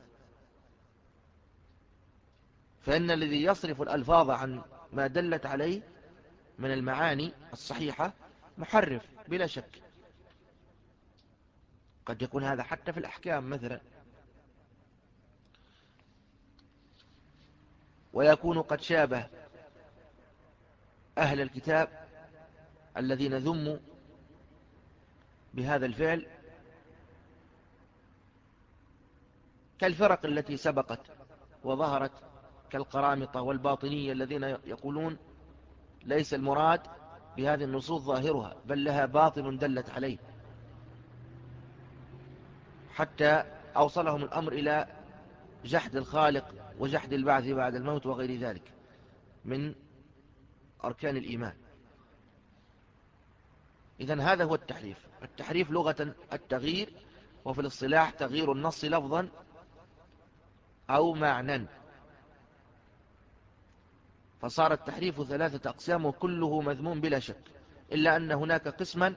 فإن الذي يصرف الألفاظ عن ما دلت عليه من المعاني الصحيحة محرف بلا شك. قد يكون هذا حتى في الأحكام مثلا، ويكون قد شابه أهل الكتاب الذين ذموا بهذا الفعل كالفرق التي سبقت وظهرت كالقرامطة والباطنية الذين يقولون ليس المراد بهذه النصوص ظاهرها بل لها باطن دلت عليه، حتى أوصلهم الأمر إلى جحد الخالق وجحد البعث بعد الموت وغير ذلك من أركان الإيمان. إذن هذا هو التحريف. التحريف لغة التغيير، وفي الاصطلاح تغيير النص لفظا أو معنى. فصار التحريف ثلاثة أقسام وكله مذموم بلا شك، إلا أن هناك قسما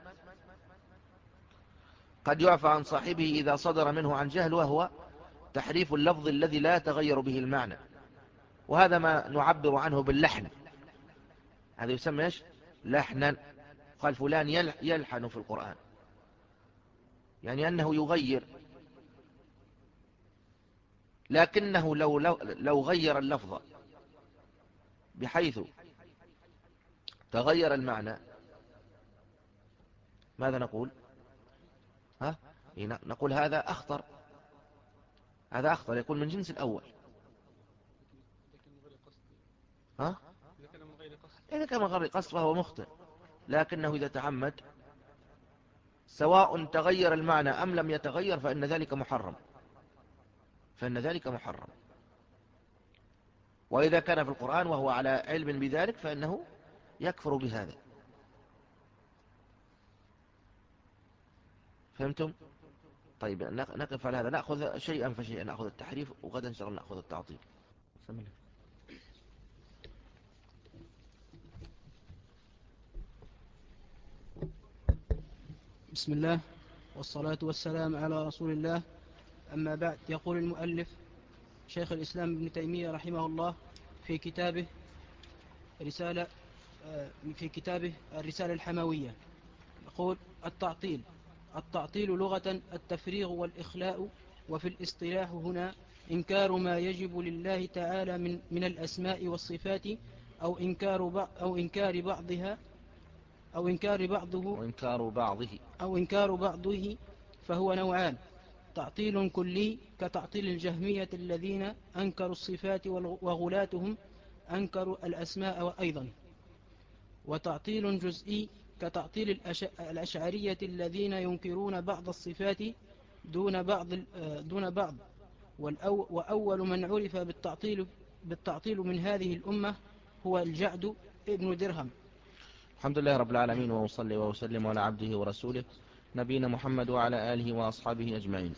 قد يعفى عن صاحبه إذا صدر منه عن جهل، وهو تحريف اللفظ الذي لا تغير به المعنى، وهذا ما نعبر عنه باللحن. هذا يسمى إيش؟ لحنا. قال فلان يلحن في القرآن، يعني أنه يغير، لكنه لو, لو, لو غير اللفظ بحيث تغير المعنى ماذا نقول؟ ها؟ نقول هذا أخطر، هذا أخطر، يكون من جنس الأول. ها؟ إذا كان من غير قصد فهو مخطئ، لكنه إذا تعمد سواء تغير المعنى أم لم يتغير فإن ذلك محرم، فإن ذلك محرم. وإذا كان في القرآن وهو على علم بذلك فإنه يكفر بهذا. فهمتم؟ طيب نقف على هذا، نأخذ شيئا فشيئا، نأخذ التحريف وغدا إن شاء الله نأخذ التعطيل. بسم الله. بسم الله والصلاة والسلام على رسول الله. أما بعد، يقول المؤلف شيخ الإسلام ابن تيمية رحمه الله في كتابه رسالة في كتابه الرسالة الحموية، يقول: التعطيل التعطيل لغة التفريغ والإخلاء، وفي الاصطلاح هنا إنكار ما يجب لله تعالى من من الأسماء والصفات، أو إنكار أو إنكار بعضها أو إنكار بعضه أو إنكار بعضه أو إنكار بعضه فهو نوعان: تعطيل كلي كتعطيل الجهمية الذين أنكروا الصفات، وغلاتهم أنكروا الأسماء أيضا، وتعطيل جزئي كتعطيل الأشعرية الذين ينكرون بعض الصفات دون بعض دون بعض وأول من عرف بالتعطيل بالتعطيل من هذه الأمة هو الجعد ابن درهم. الحمد لله رب العالمين، وأصلي وأسلم على عبده ورسوله نبينا محمد وعلى آله وأصحابه أجمعين.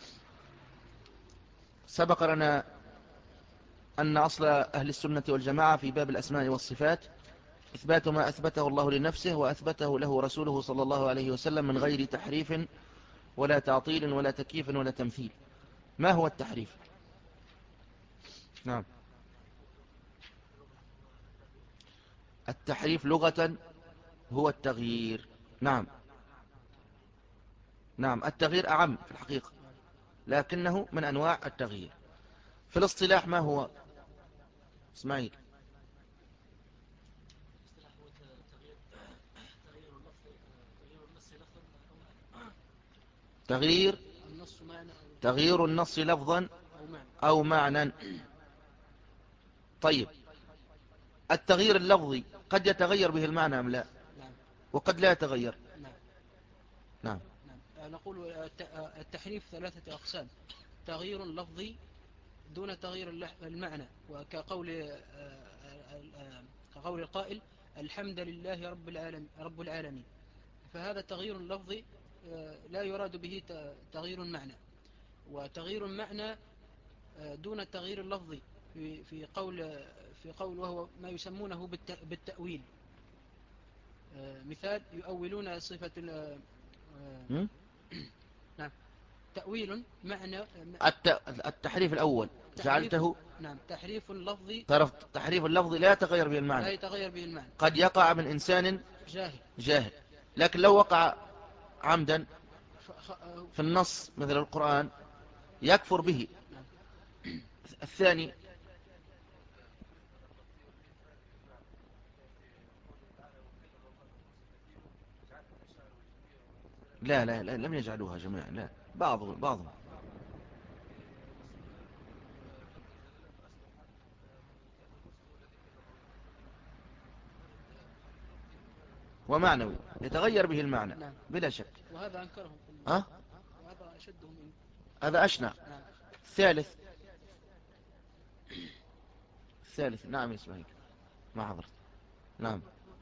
سبق لنا أن أصل أهل السنة والجماعة في باب الأسماء والصفات إثبات ما أثبته الله لنفسه وأثبته له رسوله صلى الله عليه وسلم من غير تحريف ولا تعطيل ولا تكييف ولا تمثيل. ما هو التحريف؟ نعم، التحريف لغة هو التغيير. نعم نعم التغيير أعم في الحقيقة، لكنه من أنواع التغيير. في الاصطلاح ما هو اسماعيل؟ تغيير تغيير النص لفظا أو معنى. طيب، التغيير اللفظي قد يتغير به المعنى أم لا؟ وقد لا يتغير. نعم. نعم. نقول التحريف ثلاثة أقسام: تغيير لفظي دون تغيير المعنى، وكقول كقول القائل: الحمد لله رب العالمين رب العالمين، فهذا تغيير لفظي لا يراد به تغيير المعنى. وتغيير المعنى دون التغيير اللفظي في في قول في قول وهو ما يسمونه بالتأويل. مثال: يؤولون صفة نعم تأويل معنى التحريف الأول جعلته نعم تحريف لفظي. تحريف اللفظي لا يتغير به المعنى، لا يتغير به المعنى. قد يقع من إنسان جاهل جاهل، لكن لو وقع عمدا في النص مثل القرآن يكفر به. الثاني لا لا, لا لم يجعلوها جميعا، لا، بعضهم بعضهم ومعنوي يتغير به المعنى. نعم. بلا شك. وهذا أنكرهم أه؟ وهذا أشدهم. هذا أشنع. نعم. الثالث الثالث نعم اسمعك ما حضرت. نعم.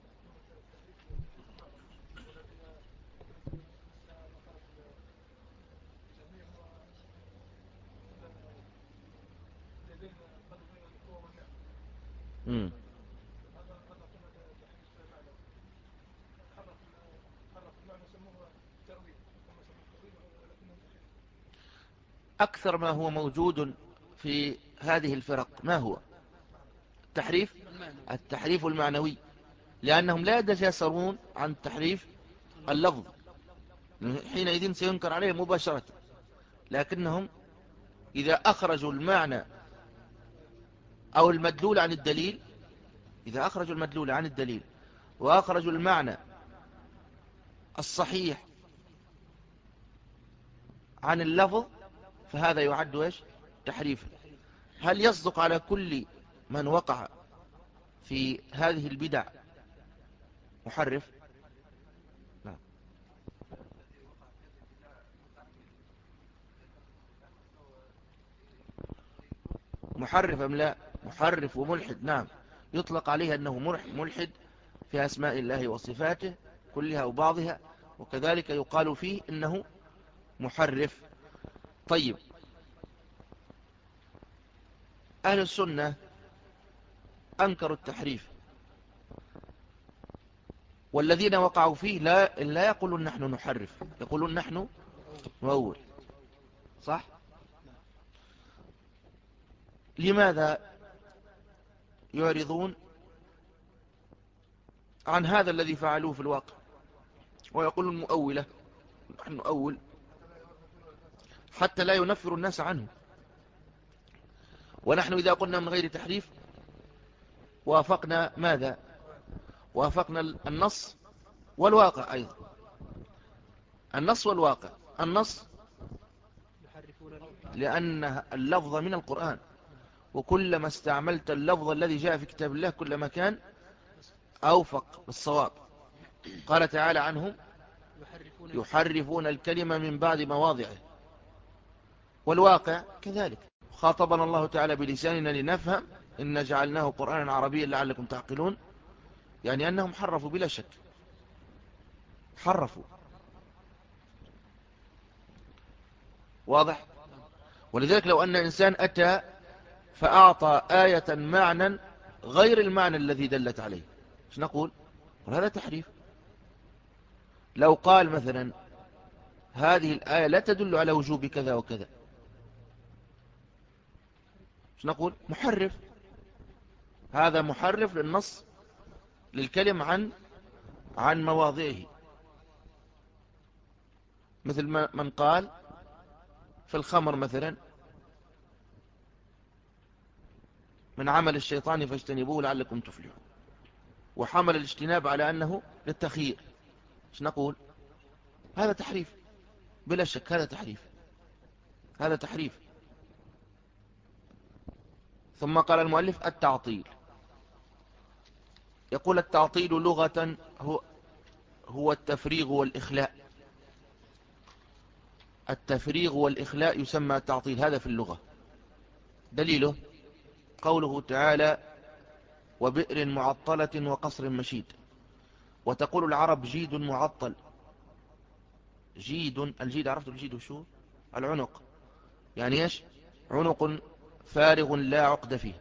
امم أكثر ما هو موجود في هذه الفرق ما هو؟ التحريف التحريف المعنوي، لأنهم لا يتجاسرون عن التحريف اللفظ، حينئذ سينكر عليه مباشرة. لكنهم إذا أخرجوا المعنى أو المدلول عن الدليل، إذا أخرجوا المدلول عن الدليل وأخرجوا المعنى الصحيح عن اللفظ، فهذا يعد إيش؟ تحريفا. هل يصدق على كل من وقع في هذه البدع محرف؟ لا. محرف أم لا؟ محرف وملحد، نعم، يطلق عليه أنه ملحد في أسماء الله وصفاته كلها وبعضها، وكذلك يقال فيه إنه محرف. طيب، أهل السنة أنكروا التحريف، والذين وقعوا فيه لا, لا يقولون نحن نحرف، يقولون نحن نؤول. صح؟ لماذا يعرضون عن هذا الذي فعلوه في الواقع ويقولون مؤولة، نحن نؤول، حتى لا ينفر الناس عنه؟ ونحن إذا قلنا من غير تحريف وافقنا ماذا؟ وافقنا النص والواقع أيضا. النص والواقع. النص لأن اللفظ من القرآن، وكلما استعملت اللفظ الذي جاء في كتاب الله كلما كان أوفق بالصواب. قال تعالى عنهم يحرفون الكلمة من بعد مواضعه. والواقع كذلك، خاطبنا الله تعالى بلساننا لنفهم إن جعلناه قرآنا عربيا لعلكم تعقلون، يعني أنهم حرفوا بلا شك، حرفوا. واضح؟ ولذلك لو أن إنسان أتى فأعطى آية معنى غير المعنى الذي دلت عليه، ايش نقول؟ هذا تحريف. لو قال مثلا هذه الآية لا تدل على وجوب كذا وكذا، ايش نقول؟ محرف. هذا محرف للنص، للكلم عن عن مواضعه. مثل من قال في الخمر مثلا من عمل الشيطان فاجتنبوه لعلكم تفلحون، وحمل الاجتناب على أنه للتخيير، ايش نقول؟ هذا تحريف بلا شك، هذا تحريف، هذا تحريف. ثم قال المؤلف التعطيل. يقول التعطيل لغة هو هو التفريغ والإخلاء. التفريغ والإخلاء يسمى التعطيل، هذا في اللغة. دليله قوله تعالى وبئر معطلة وقصر مشيد. وتقول العرب جيد معطل. جيد، الجيد عرفت الجيد شو؟ العنق، يعني ايش؟ عنق فارغ لا عقد فيه.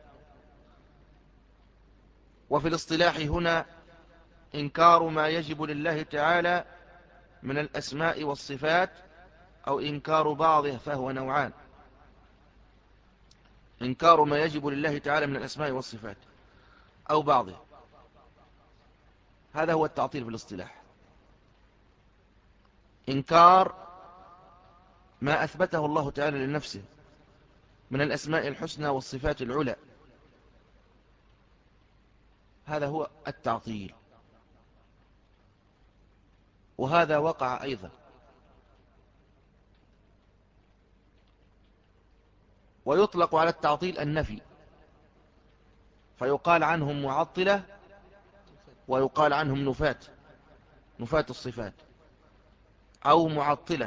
وفي الاصطلاح هنا إنكار ما يجب لله تعالى من الأسماء والصفات، أو إنكار بعضه، فهو نوعان: إنكار ما يجب لله تعالى من الأسماء والصفات أو بعضه، هذا هو التعطيل في الاصطلاح. إنكار ما أثبته الله تعالى لنفسه من الأسماء الحسنى والصفات العلى، هذا هو التعطيل. وهذا وقع أيضا. ويطلق على التعطيل النفي، فيقال عنهم معطلة ويقال عنهم نفاة، نفاة الصفات، أو معطلة.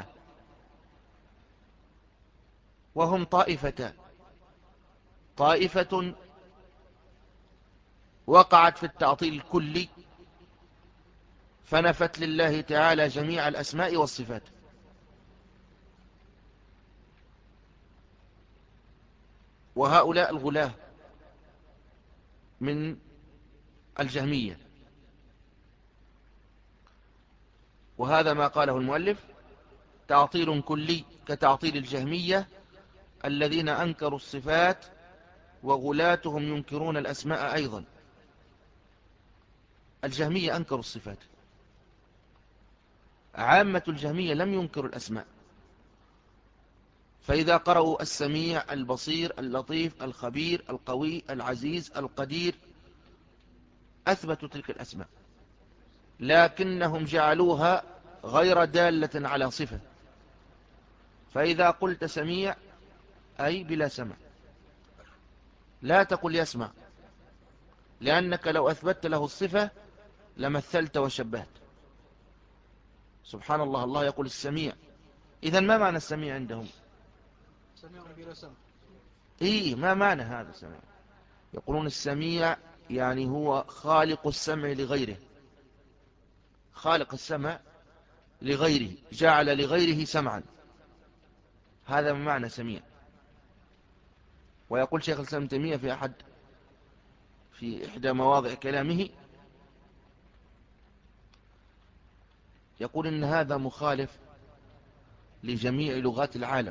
وهم طائفتان: طائفة وقعت في التعطيل الكلي فنفت لله تعالى جميع الأسماء والصفات، وهؤلاء الغلاة من الجهمية. وهذا ما قاله المؤلف تعطيل كلي كتعطيل الجهمية الذين أنكروا الصفات، وغلاتهم ينكرون الأسماء أيضا. الجهمية أنكروا الصفات، عامة الجهمية لم ينكروا الأسماء، فإذا قرأوا السميع البصير اللطيف الخبير القوي العزيز القدير أثبتوا تلك الأسماء، لكنهم جعلوها غير دالة على صفة. فإذا قلت سميع أي بلا سمع، لا تقل يسمع، لأنك لو أثبت له الصفة لمثلت وشبهت. سبحان الله، الله يقول السميع، إذن ما معنى السميع عندهم؟ سميع بلا سمع. إيه، ما معنى هذا السميع؟ يقولون السميع يعني هو خالق السمع لغيره، خالق السمع لغيره، جعل لغيره سمعا، هذا ما معنى سميع. ويقول شيخ الإسلام ابن تيمية في أحد في إحدى مواضع كلامه، يقول إن هذا مخالف لجميع لغات العالم،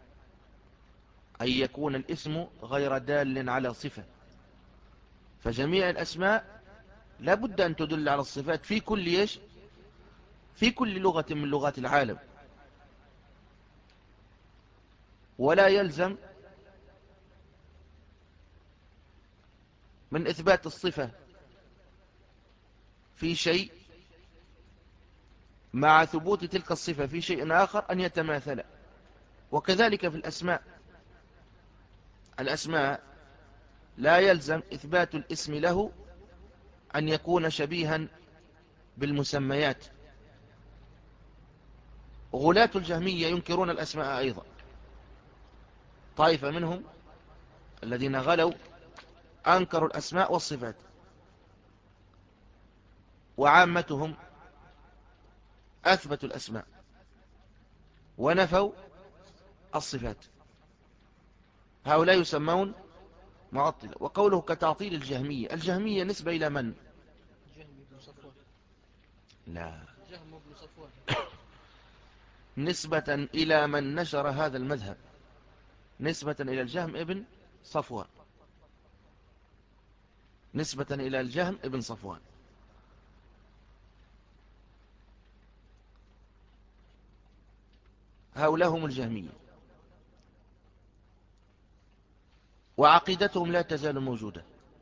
أن يكون الاسم غير دال على صفة، فجميع الأسماء لا بد أن تدل على الصفات في كل إيش في كل لغة من لغات العالم، ولا يلزم من إثبات الصفة في شيء مع ثبوت تلك الصفة في شيء آخر أن يتماثل. وكذلك في الأسماء، الأسماء لا يلزم إثبات الاسم له أن يكون شبيها بالمسميات. غلاة الجهمية ينكرون الأسماء أيضا، طائفة منهم الذين غلوا أنكروا الأسماء والصفات، وعامتهم أثبتوا الأسماء ونفوا الصفات، هؤلاء يسمون معطلة. وقوله كتعطيل الجهمية، الجهمية نسبة إلى من؟ جهم بن صفوان. لا، جهم بن صفوان نسبة إلى من نشر هذا المذهب، نسبة إلى الجهم ابن صفوان، نسبة إلى الجهم ابن صفوان. هؤلاء هم الجهمية، وعقيدتهم لا تزال موجودة،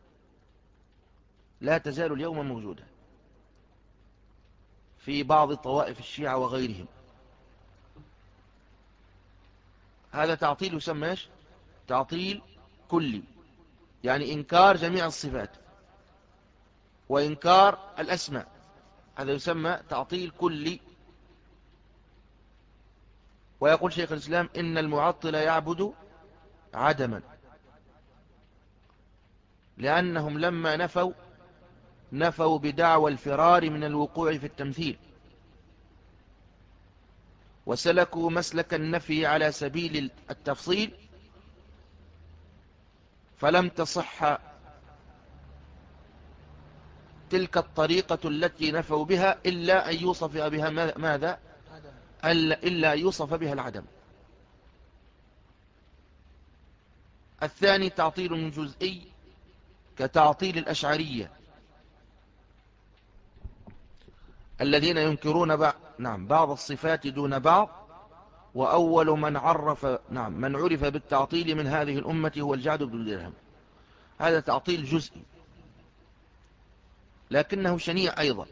لا تزال اليوم موجودة في بعض طوائف الشيعة وغيرهم. هذا تعطيل يسمى إيش؟ تعطيل كلي، يعني إنكار جميع الصفات وإنكار الأسماء، هذا يسمى تعطيل كلي. ويقول شيخ الإسلام إن المعطل يعبد عدما، لأنهم لما نفوا نفوا بدعوى الفرار من الوقوع في التمثيل، وسلكوا مسلك النفي على سبيل التفصيل، فلم تصح تلك الطريقة التي نفوا بها إلا أن يوصف بها ماذا؟ إلا أن يوصف بها العدم. الثاني تعطيل جزئي كتعطيل الأشعرية الذين ينكرون بعض نعم بعض الصفات دون بعض، وأول من عرف نعم من عرف بالتعطيل من هذه الأمة هو الجعد بن درهم. هذا تعطيل جزئي لكنه شنيع أيضا،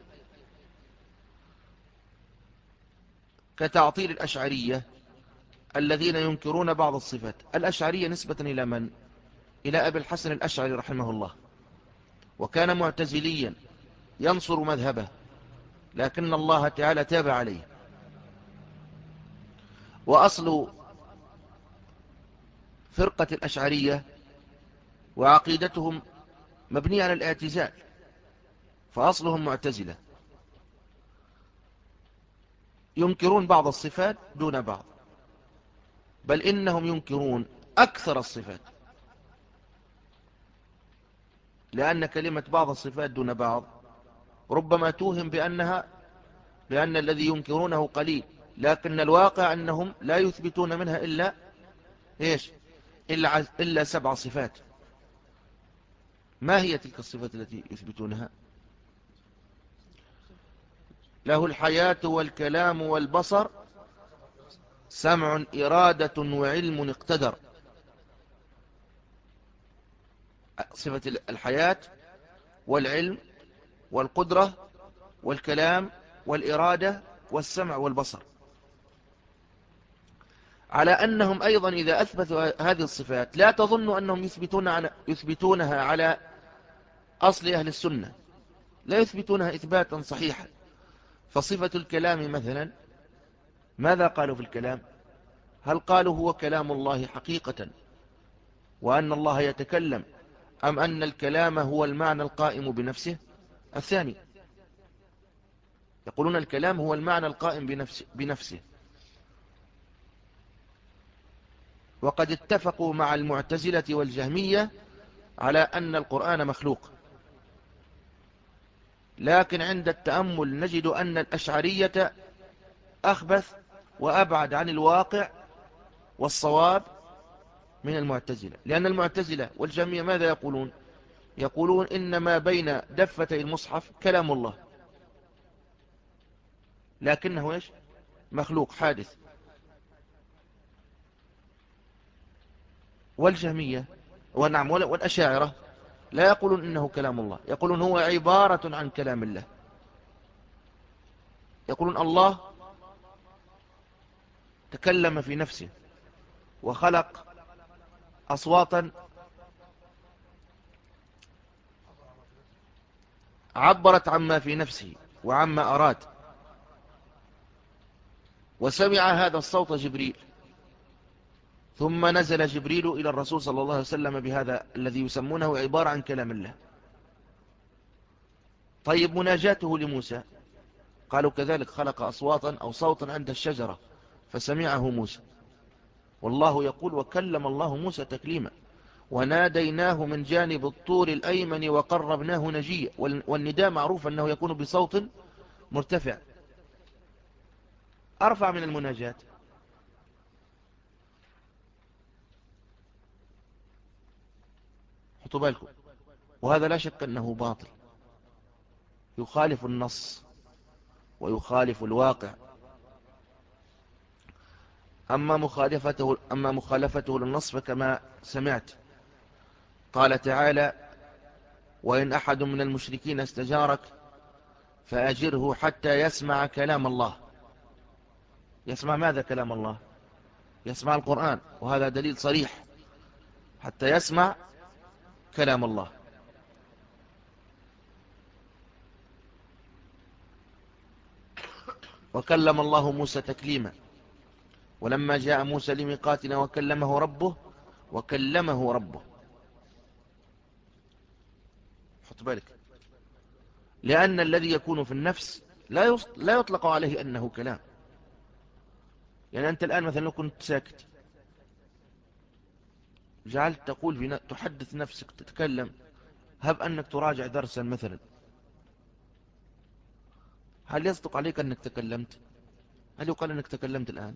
كتعطيل الأشعرية الذين ينكرون بعض الصفات. الأشعرية نسبة إلى من؟ إلى أبي الحسن الأشعري رحمه الله، وكان معتزليا ينصر مذهبه، لكن الله تعالى تاب عليه. وأصل فرقة الأشعرية وعقيدتهم مبنية على الاعتزال، فأصلهم معتزلة، ينكرون بعض الصفات دون بعض، بل إنهم ينكرون أكثر الصفات، لأن كلمة بعض الصفات دون بعض ربما توهم بأنها بأن الذي ينكرونه قليل، لكن الواقع أنهم لا يثبتون منها إلا إيش؟ إلا, إلا سبع صفات. ما هي تلك الصفات التي يثبتونها؟ له الحياة والكلام والبصر، سمع إرادة وعلم اقتدر. صفة الحياة والعلم والقدرة والكلام والإرادة والسمع والبصر، على أنهم أيضا إذا أثبتوا هذه الصفات لا تظنوا أنهم يثبتون على يثبتونها على أصل أهل السنة، لا يثبتونها إثباتا صحيحا. فصفة الكلام مثلا، ماذا قالوا في الكلام؟ هل قالوا هو كلام الله حقيقة وأن الله يتكلم، أم أن الكلام هو المعنى القائم بنفسه؟ الثاني، يقولون الكلام هو المعنى القائم بنفسه, بنفسه. وقد اتفقوا مع المعتزلة والجهمية على أن القرآن مخلوق، لكن عند التأمل نجد أن الأشعرية أخبث وأبعد عن الواقع والصواب من المعتزلة، لأن المعتزلة والجهمية ماذا يقولون؟ يقولون إن ما بين دفتي المصحف كلام الله، لكنه إيش؟ مخلوق حادث. والجهمية ونعم والأشاعرة لا يقولون إنه كلام الله، يقولون هو عبارة عن كلام الله. يقولون الله تكلم في نفسه وخلق أصواتا عبرت عما في نفسه وعما أراد، وسمع هذا الصوت جبريل، ثم نزل جبريل إلى الرسول صلى الله عليه وسلم بهذا الذي يسمونه عبارة عن كلام الله. طيب مناجاته لموسى، قالوا كذلك خلق أصواتا أو صوتا عند الشجرة فسمعه موسى، والله يقول وكلم الله موسى تكليما وناديناه من جانب الطور الأيمن وقربناه نجيا. والنداء معروف أنه يكون بصوت مرتفع أرفع من المناجاة. حطوا بالكم، وهذا لا شك أنه باطل، يخالف النص ويخالف الواقع. أما مخالفته, أما مخالفته للنص فكما سمعت قال تعالى وإن أحد من المشركين استجارك فأجره حتى يسمع كلام الله. يسمع ماذا كلام الله؟ يسمع القرآن، وهذا دليل صريح، حتى يسمع كلام الله. وكلم الله موسى تكليما، ولما جاء موسى لميقاتنا وكلمه ربه وكلمه ربه. حط بالك، لأن الذي يكون في النفس لا لا يطلق عليه أنه كلام. يعني أنت الآن مثلا لو كنت ساكت جعلت تقول في تحدث نفسك تتكلم، هب أنك تراجع درسا مثلا، هل يصدق عليك أنك تكلمت؟ هل يقال أنك تكلمت الآن؟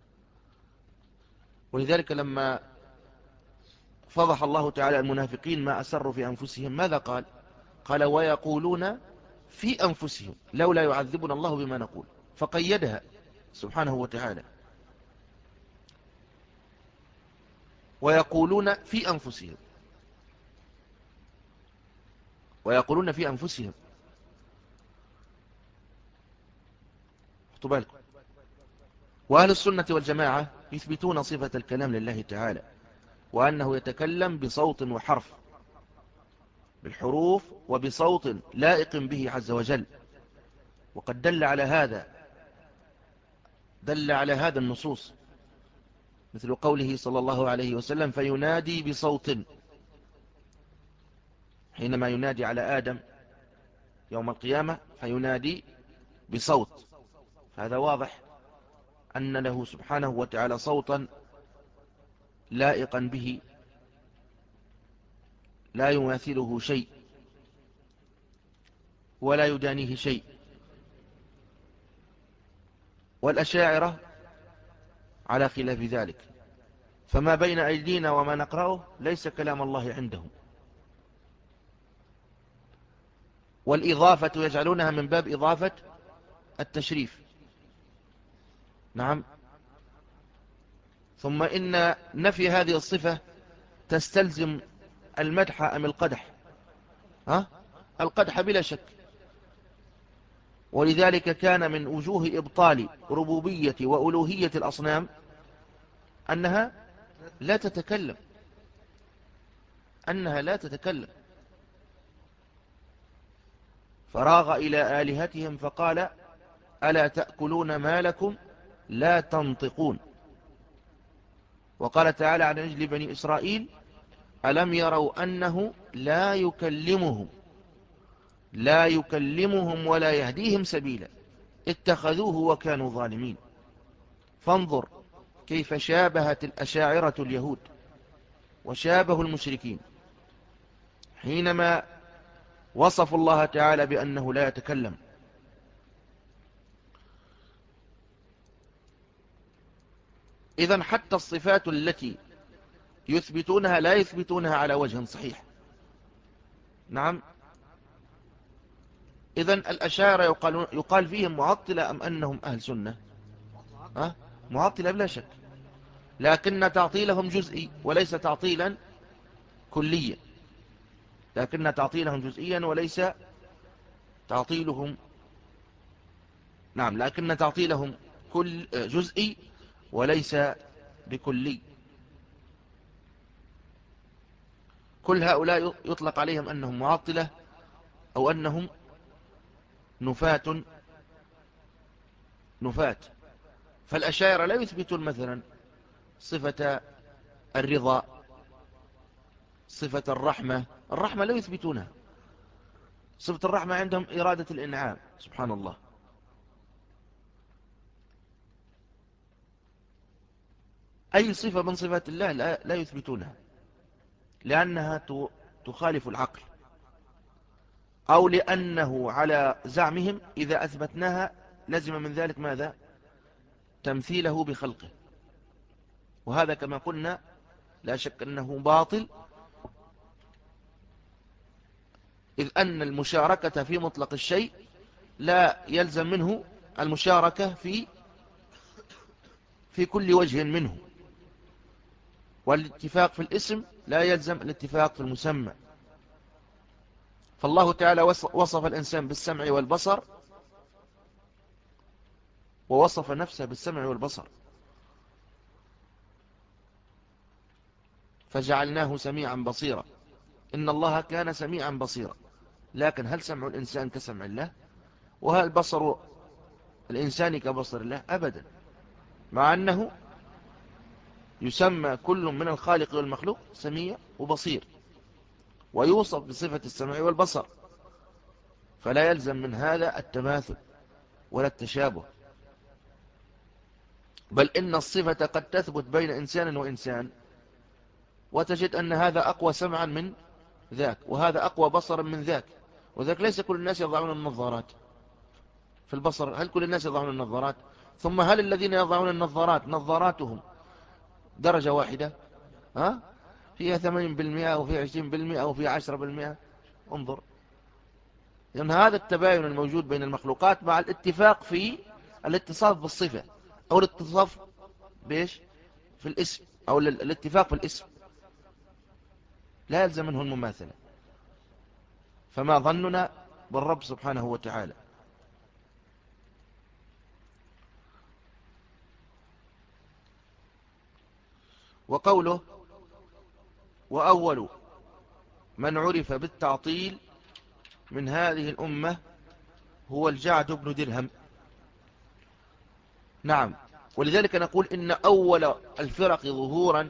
ولذلك لما فضح الله تعالى المنافقين ما أسروا في أنفسهم ماذا قال؟ قال ويقولون في أنفسهم لولا يعذبنا الله بما نقول، فقيدها سبحانه وتعالى. ويقولون في أنفسهم، ويقولون في أنفسهم. حطوا بالكم. وأهل السنة والجماعة يثبتون صفة الكلام لله تعالى، وأنه يتكلم بصوت وحرف، بالحروف وبصوت لائق به عز وجل. وقد دل على هذا دل على هذا النصوص، مثل قوله صلى الله عليه وسلم فينادي بصوت، حينما ينادي على آدم يوم القيامة فينادي بصوت. هذا واضح أن له سبحانه وتعالى صوتا لائقا به لا يماثله شيء ولا يدانيه شيء. والأشاعرة على خلاف ذلك، فما بين أيدينا وما نقرأه ليس كلام الله عندهم. والإضافة يجعلونها من باب إضافة التشريف. نعم. ثم إن نفي هذه الصفة تستلزم المدح أم القدح؟ ها؟ القدح بلا شك. ولذلك كان من وجوه إبطال ربوبية وألوهية الأصنام أنها لا تتكلم، أنها لا تتكلم. فراغ إلى آلهتهم فقال ألا تأكلون ما لكم لا تنطقون. وقال تعالى عن أجل بني إسرائيل ألم يروا أنه لا يكلمهم لا يكلمهم ولا يهديهم سبيلا اتخذوه وكانوا ظالمين. فانظر كيف شابهت الأشاعرة اليهود وشابه المشركين حينما وصفوا الله تعالى بأنه لا يتكلم. إذن حتى الصفات التي يثبتونها لا يثبتونها على وجه صحيح. نعم. إذن الأشاعرة يقال, يقال فيهم معطلة أم أنهم أهل سنة؟ أه؟ معطلة بلا شك، لكن تعطيلهم جزئي وليس تعطيلا كليا، لكن تعطيلهم جزئيا وليس تعطيلهم نعم لكن تعطيلهم كل جزئي وليس بكلي. كل هؤلاء يطلق عليهم أنهم معطلة أو أنهم نفاة نفاة فالأشاعرة لا يثبتون مثلا صفة الرضا، صفة الرحمة. الرحمة لا يثبتونها. صفة الرحمة عندهم إرادة الإنعام، سبحان الله. أي صفة من صفات الله لا يثبتونها لأنها تخالف العقل، أو لأنه على زعمهم إذا أثبتناها لزم من ذلك ماذا؟ تمثيله بخلقه، وهذا كما قلنا لا شك أنه باطل، إذ أن المشاركة في مطلق الشيء لا يلزم منه المشاركة في في كل وجه منه، والاتفاق في الاسم لا يلزم الاتفاق في المسمى. فالله تعالى وصف الإنسان بالسمع والبصر ووصف نفسه بالسمع والبصر، فجعلناه سميعا بصيرا. إن الله كان سميعا بصيرا، لكن هل سمع الإنسان كسمع الله؟ وهل بصر الإنسان كبصر الله؟ أبدا، مع أنه يسمى كل من الخالق والمخلوق سميع وبصير ويوصف بصفة السمع والبصر، فلا يلزم من هذا التماثل ولا التشابه، بل إن الصفة قد تثبت بين إنسان وإنسان وتجد أن هذا أقوى سمعا من ذاك وهذا أقوى بصرا من ذاك، وذاك ليس كل الناس يضعون النظارات في البصر. هل كل الناس يضعون النظارات؟ ثم هل الذين يضعون النظارات نظاراتهم درجة واحدة؟ ها؟ فيها ثمانين بالمئة أو فيها عشرين بالمئة أو فيها عشرة بالمئة؟ انظر، لأن هذا التباين الموجود بين المخلوقات مع الاتفاق في الاتصاف بالصفة أو الاتصاف بإيش؟ في الاسم، أو الاتفاق في الاسم، لا يلزم منه المماثلة. فما ظننا بالرب سبحانه وتعالى؟ وقوله وأول من عرف بالتعطيل من هذه الأمة هو الجعد بن درهم. نعم، ولذلك نقول إن أول الفرق ظهورا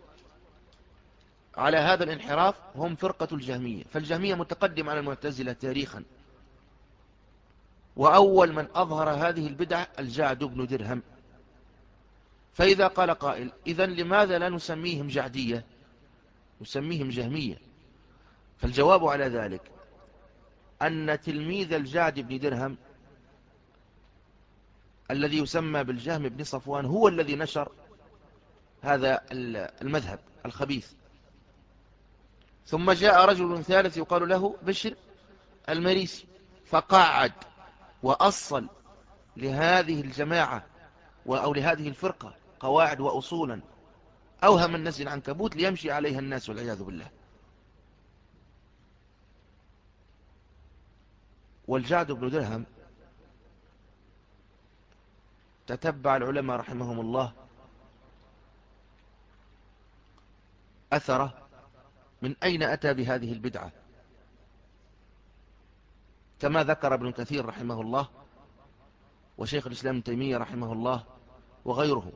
على هذا الانحراف هم فرقة الجهمية، فالجهمية متقدم على المعتزلة تاريخا، وأول من أظهر هذه البدع الجعد بن درهم. فإذا قال قائل إذن لماذا لا نسميهم جعدية نسميهم جهمية؟ فالجواب على ذلك أن تلميذ الجعد بن درهم الذي يسمى بالجهم بن صفوان هو الذي نشر هذا المذهب الخبيث. ثم جاء رجل ثالث يقال له بشر المريسي فقعد وأصل لهذه الجماعة أو لهذه الفرقة قواعد وأصولا أوهم الناس العنكبوت ليمشي عليها الناس والعياذ بالله. والجعد بن درهم تتبع العلماء رحمهم الله أثره من أين أتى بهذه البدعة، كما ذكر ابن كثير رحمه الله وشيخ الإسلام ابن تيمية رحمه الله وغيره.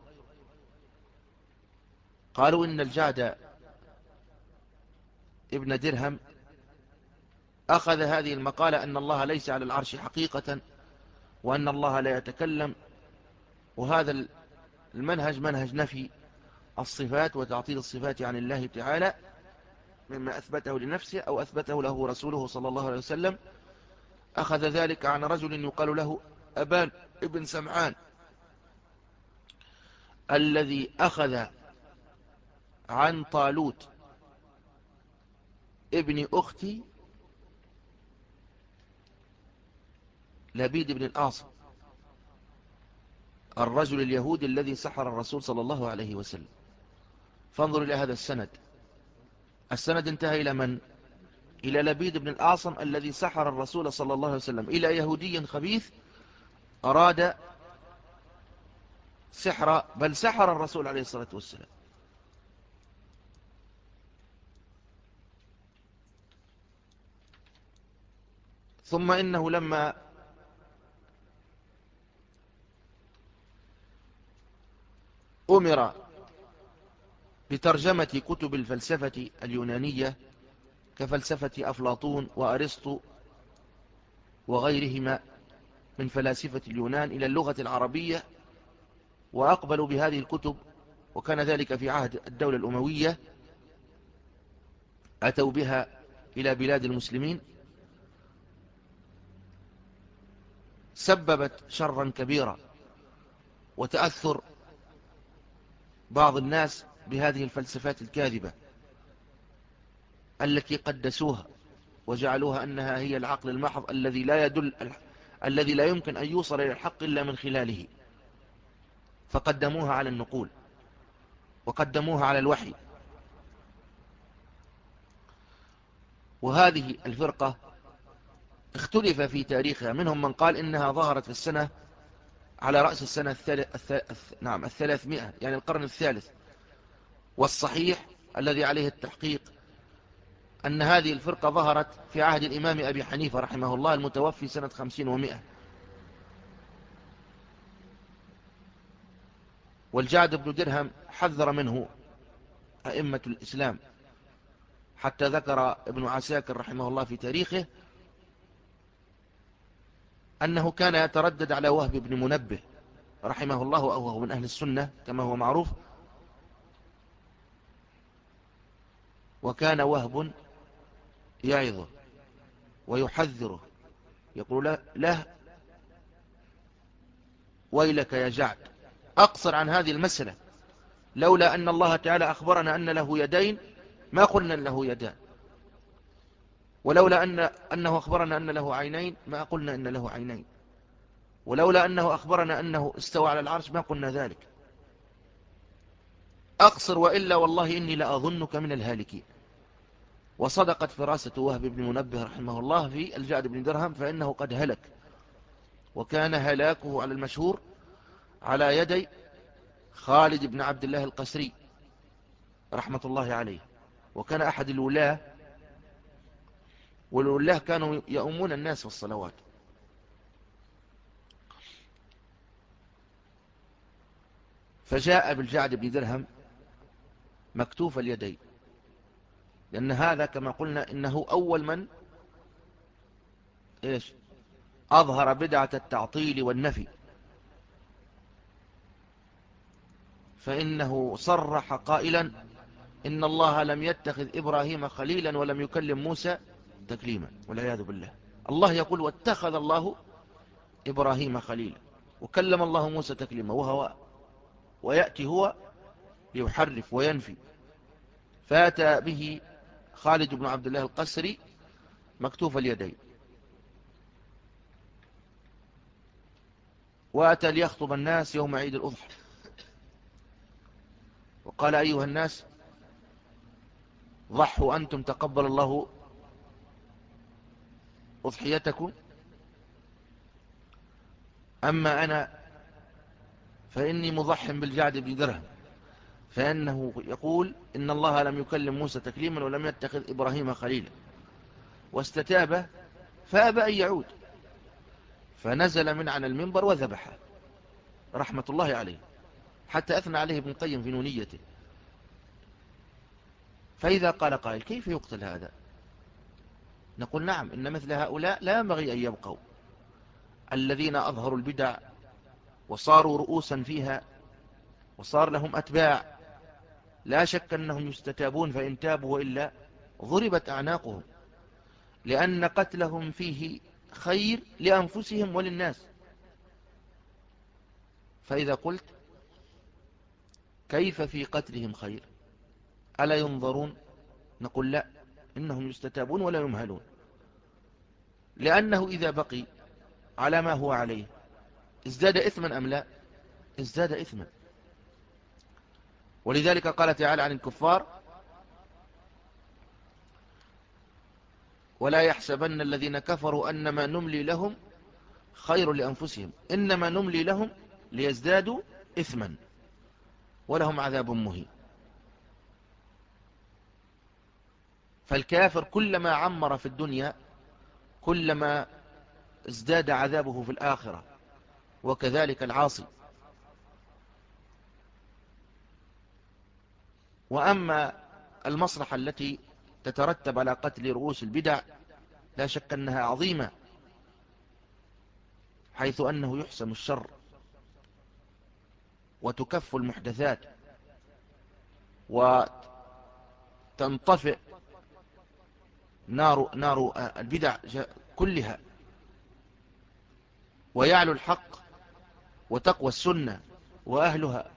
قالوا إن الجعد ابن درهم أخذ هذه المقالة أن الله ليس على العرش حقيقة وأن الله لا يتكلم، وهذا المنهج منهج نفي الصفات وتعطيل الصفات عن الله تعالى مما أثبته لنفسه أو أثبته له رسوله صلى الله عليه وسلم. أخذ ذلك عن رجل يقال له أبان ابن سمعان الذي أخذ عن طالوت ابن أختي لبيد بن الأعصم الرجل اليهودي الذي سحر الرسول صلى الله عليه وسلم. فانظر إلى هذا السند، السند انتهى إلى من؟ إلى لبيد بن الأعصم الذي سحر الرسول صلى الله عليه وسلم، إلى يهودي خبيث أراد سحر بل سحر الرسول عليه الصلاة والسلام. ثم إنه لما أمر بترجمة كتب الفلسفة اليونانية كفلسفة أفلاطون وأرسطو وغيرهما من فلاسفة اليونان إلى اللغة العربية، وأقبلوا بهذه الكتب، وكان ذلك في عهد الدولة الأموية، أتوا بها إلى بلاد المسلمين، سببت شرا كبيرا وتأثر بعض الناس بهذه الفلسفات الكاذبة التي قدسوها وجعلوها أنها هي العقل المحض الذي لا يدل الذي لا يمكن أن يوصل إلى الحق إلا من خلاله، فقدموها على النقول وقدموها على الوحي. وهذه الفرقة اختلف في تاريخها، منهم من قال إنها ظهرت في السنة على رأس السنة الثالث الث... نعم الثلاثمائة، يعني القرن الثالث. والصحيح الذي عليه التحقيق أن هذه الفرقة ظهرت في عهد الإمام أبي حنيفة رحمه الله المتوفي سنة خمسين ومائة. والجعد بن درهم حذر منه أئمة الإسلام، حتى ذكر ابن عساكر رحمه الله في تاريخه أنه كان يتردد على وهب بن منبه رحمه الله، وهو من أهل السنة كما هو معروف، وكان وهب يعظه ويحذره يقول له ويلك يا جعد، أقصر عن هذه المسألة، لولا أن الله تعالى أخبرنا أن له يدين ما قلنا له يدان، ولولا أن أنه أخبرنا أن له عينين ما قلنا أن له عينين، ولولا أنه أخبرنا أنه استوى على العرش ما قلنا ذلك. أقصر وإلا والله إني لأظنك من الهالكين. وصدقت فراسة وهب بن منبه رحمه الله في الجعد بن درهم، فإنه قد هلك، وكان هلاكه على المشهور على يدي خالد بن عبد الله القسري رحمة الله عليه، وكان أحد الولاة، والولاة كانوا يؤمون الناس في الصلوات. فجاء بالجعد بن درهم مكتوف اليدين، لأن هذا كما قلنا إنه أول من إيش أظهر بدعة التعطيل والنفي، فإنه صرح قائلا إن الله لم يتخذ إبراهيم خليلا ولم يكلم موسى تكليما، والعياذ بالله. الله يقول واتخذ الله إبراهيم خليلا وكلم الله موسى تكليما، وهو ويأتي هو ليحرف وينفي. فاتى به خالد بن عبد الله القسري مكتوف اليدين، وأتى ليخطب الناس يوم عيد الأضحى، وقال أيها الناس ضحوا أنتم تقبل الله أضحيتكم، أما أنا فإني مضح بالجعد بن درهم، فإنه يقول إن الله لم يكلم موسى تكليما ولم يتخذ إبراهيم خليلا، واستتاب فأبى أن يعود، فنزل من عن المنبر وذبحه رحمة الله عليه، حتى أثنى عليه ابن القيم في نونيته. فإذا قال قائل كيف يقتل هذا؟ نقول نعم، إن مثل هؤلاء لا ينبغي أن يبقوا، الذين أظهروا البدع وصاروا رؤوسا فيها وصار لهم أتباع، لا شك أنهم يستتابون، فإن تابوا وإلا ضربت أعناقهم، لأن قتلهم فيه خير لأنفسهم وللناس. فإذا قلت كيف في قتلهم خير؟ ألا ينظرون؟ نقول لا، إنهم يستتابون ولا يمهلون، لأنه إذا بقي على ما هو عليه ازداد إثما أم لا؟ ازداد إثما. ولذلك قال تعالى عن الكفار ولا يحسبن الذين كفروا أنما نملي لهم خير لأنفسهم إنما نملي لهم ليزدادوا إثما ولهم عذاب مهين. فالكافر كلما عمر في الدنيا كلما ازداد عذابه في الآخرة، وكذلك العاصي. وأما المصلحة التي تترتب على قتل رؤوس البدع لا شك أنها عظيمة، حيث أنه يحسم الشر وتكف المحدثات وتنطفئ نار, نار البدع كلها، ويعلو الحق وتقوى السنة وأهلها.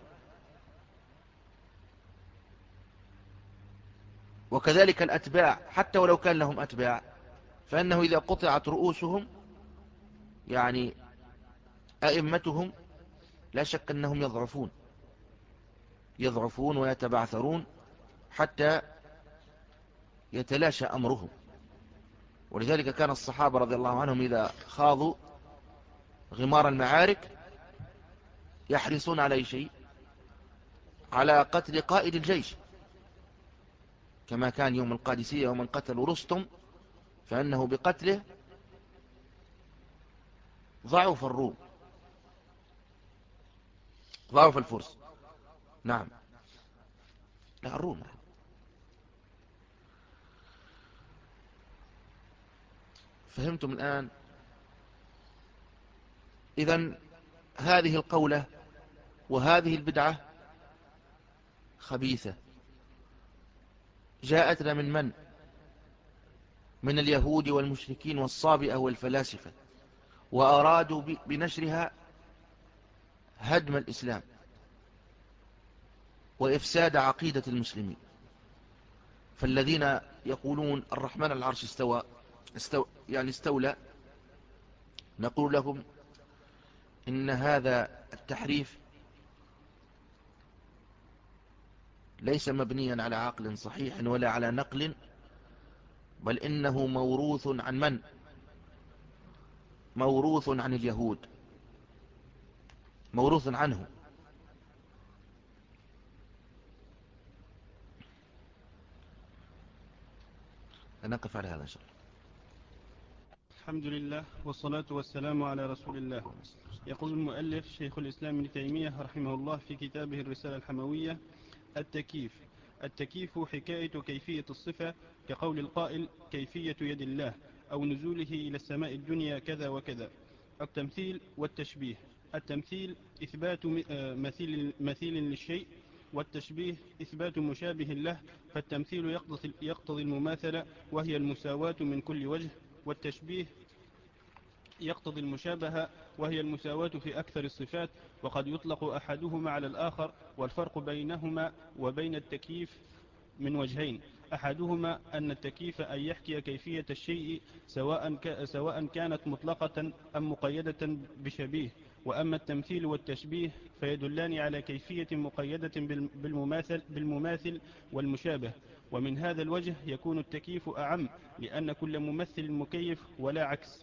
وكذلك الأتباع حتى ولو كان لهم أتباع، فإنه إذا قطعت رؤوسهم يعني أئمتهم لا شك أنهم يضعفون يضعفون ويتبعثرون حتى يتلاشى أمرهم. ولذلك كان الصحابة رضي الله عنهم إذا خاضوا غمار المعارك يحرصون على شيء، على قتل قائد الجيش، كما كان يوم القادسية ومن قتلوا رستم فأنه بقتله ضعف الروم ضعف الفرس. نعم، لا الروم. فهمتم الآن؟ إذن هذه القولة وهذه البدعة خبيثة، جاءتنا من من؟ من اليهود والمشركين والصابئة والفلاسفة، وأرادوا بنشرها هدم الإسلام وإفساد عقيدة المسلمين. فالذين يقولون الرحمن على العرش استوى, استوى يعني استولى، نقول لهم إن هذا التحريف ليس مبنيا على عقل صحيح ولا على نقل، بل إنه موروث عن من؟ موروث عن اليهود، موروث عنه. نقف على هذا إن شاء الله. الحمد لله والصلاة والسلام على رسول الله. يقول المؤلف شيخ الإسلام ابن تيمية رحمه الله في كتابه الرسالة الحموية: التكييف. التكييف حكاية كيفية الصفة، كقول القائل كيفية يد الله، أو نزوله إلى السماء الدنيا كذا وكذا. التمثيل والتشبيه. التمثيل إثبات مثيل, مثيل للشيء، والتشبيه إثبات مشابه له. فالتمثيل يقتضي, يقتضي المماثلة وهي المساواة من كل وجه، والتشبيه يقتضي المشابهة وهي المساواة في أكثر الصفات، وقد يطلق أحدهما على الآخر. والفرق بينهما وبين التكييف من وجهين: أحدهما أن التكييف أن يحكي كيفية الشيء سواء, ك... سواء كانت مطلقة أم مقيدة بشبيه، وأما التمثيل والتشبيه فيدلان على كيفية مقيدة بالمماثل, بالمماثل والمشابه، ومن هذا الوجه يكون التكييف أعم، لأن كل ممثل مكيف ولا عكس.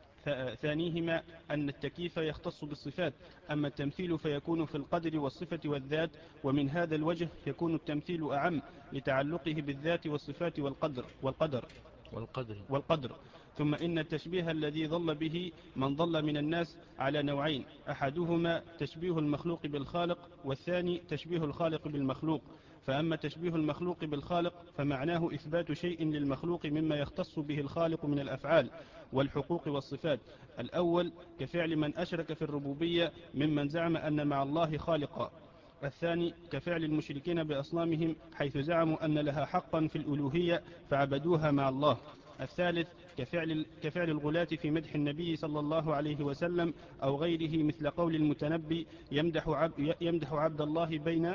ثانيهما أن التكييف يختص بالصفات، أما التمثيل فيكون في القدر والصفة والذات، ومن هذا الوجه يكون التمثيل أعم لتعلقه بالذات والصفات والقدر والقدر والقدر والقدر. ثم إن التشبيه الذي ضل به من ضل من الناس على نوعين: أحدهما تشبيه المخلوق بالخالق، والثاني تشبيه الخالق بالمخلوق. فأما تشبيه المخلوق بالخالق فمعناه إثبات شيء للمخلوق مما يختص به الخالق من الأفعال والحقوق والصفات. الأول كفعل من أشرك في الربوبية ممن زعم أن مع الله خالقا. الثاني كفعل المشركين بأصنامهم حيث زعموا أن لها حقا في الألوهية فعبدوها مع الله. الثالث كفعل, كفعل الغلاة في مدح النبي صلى الله عليه وسلم أو غيره، مثل قول المتنبي يمدح, عب يمدح عبد الله بين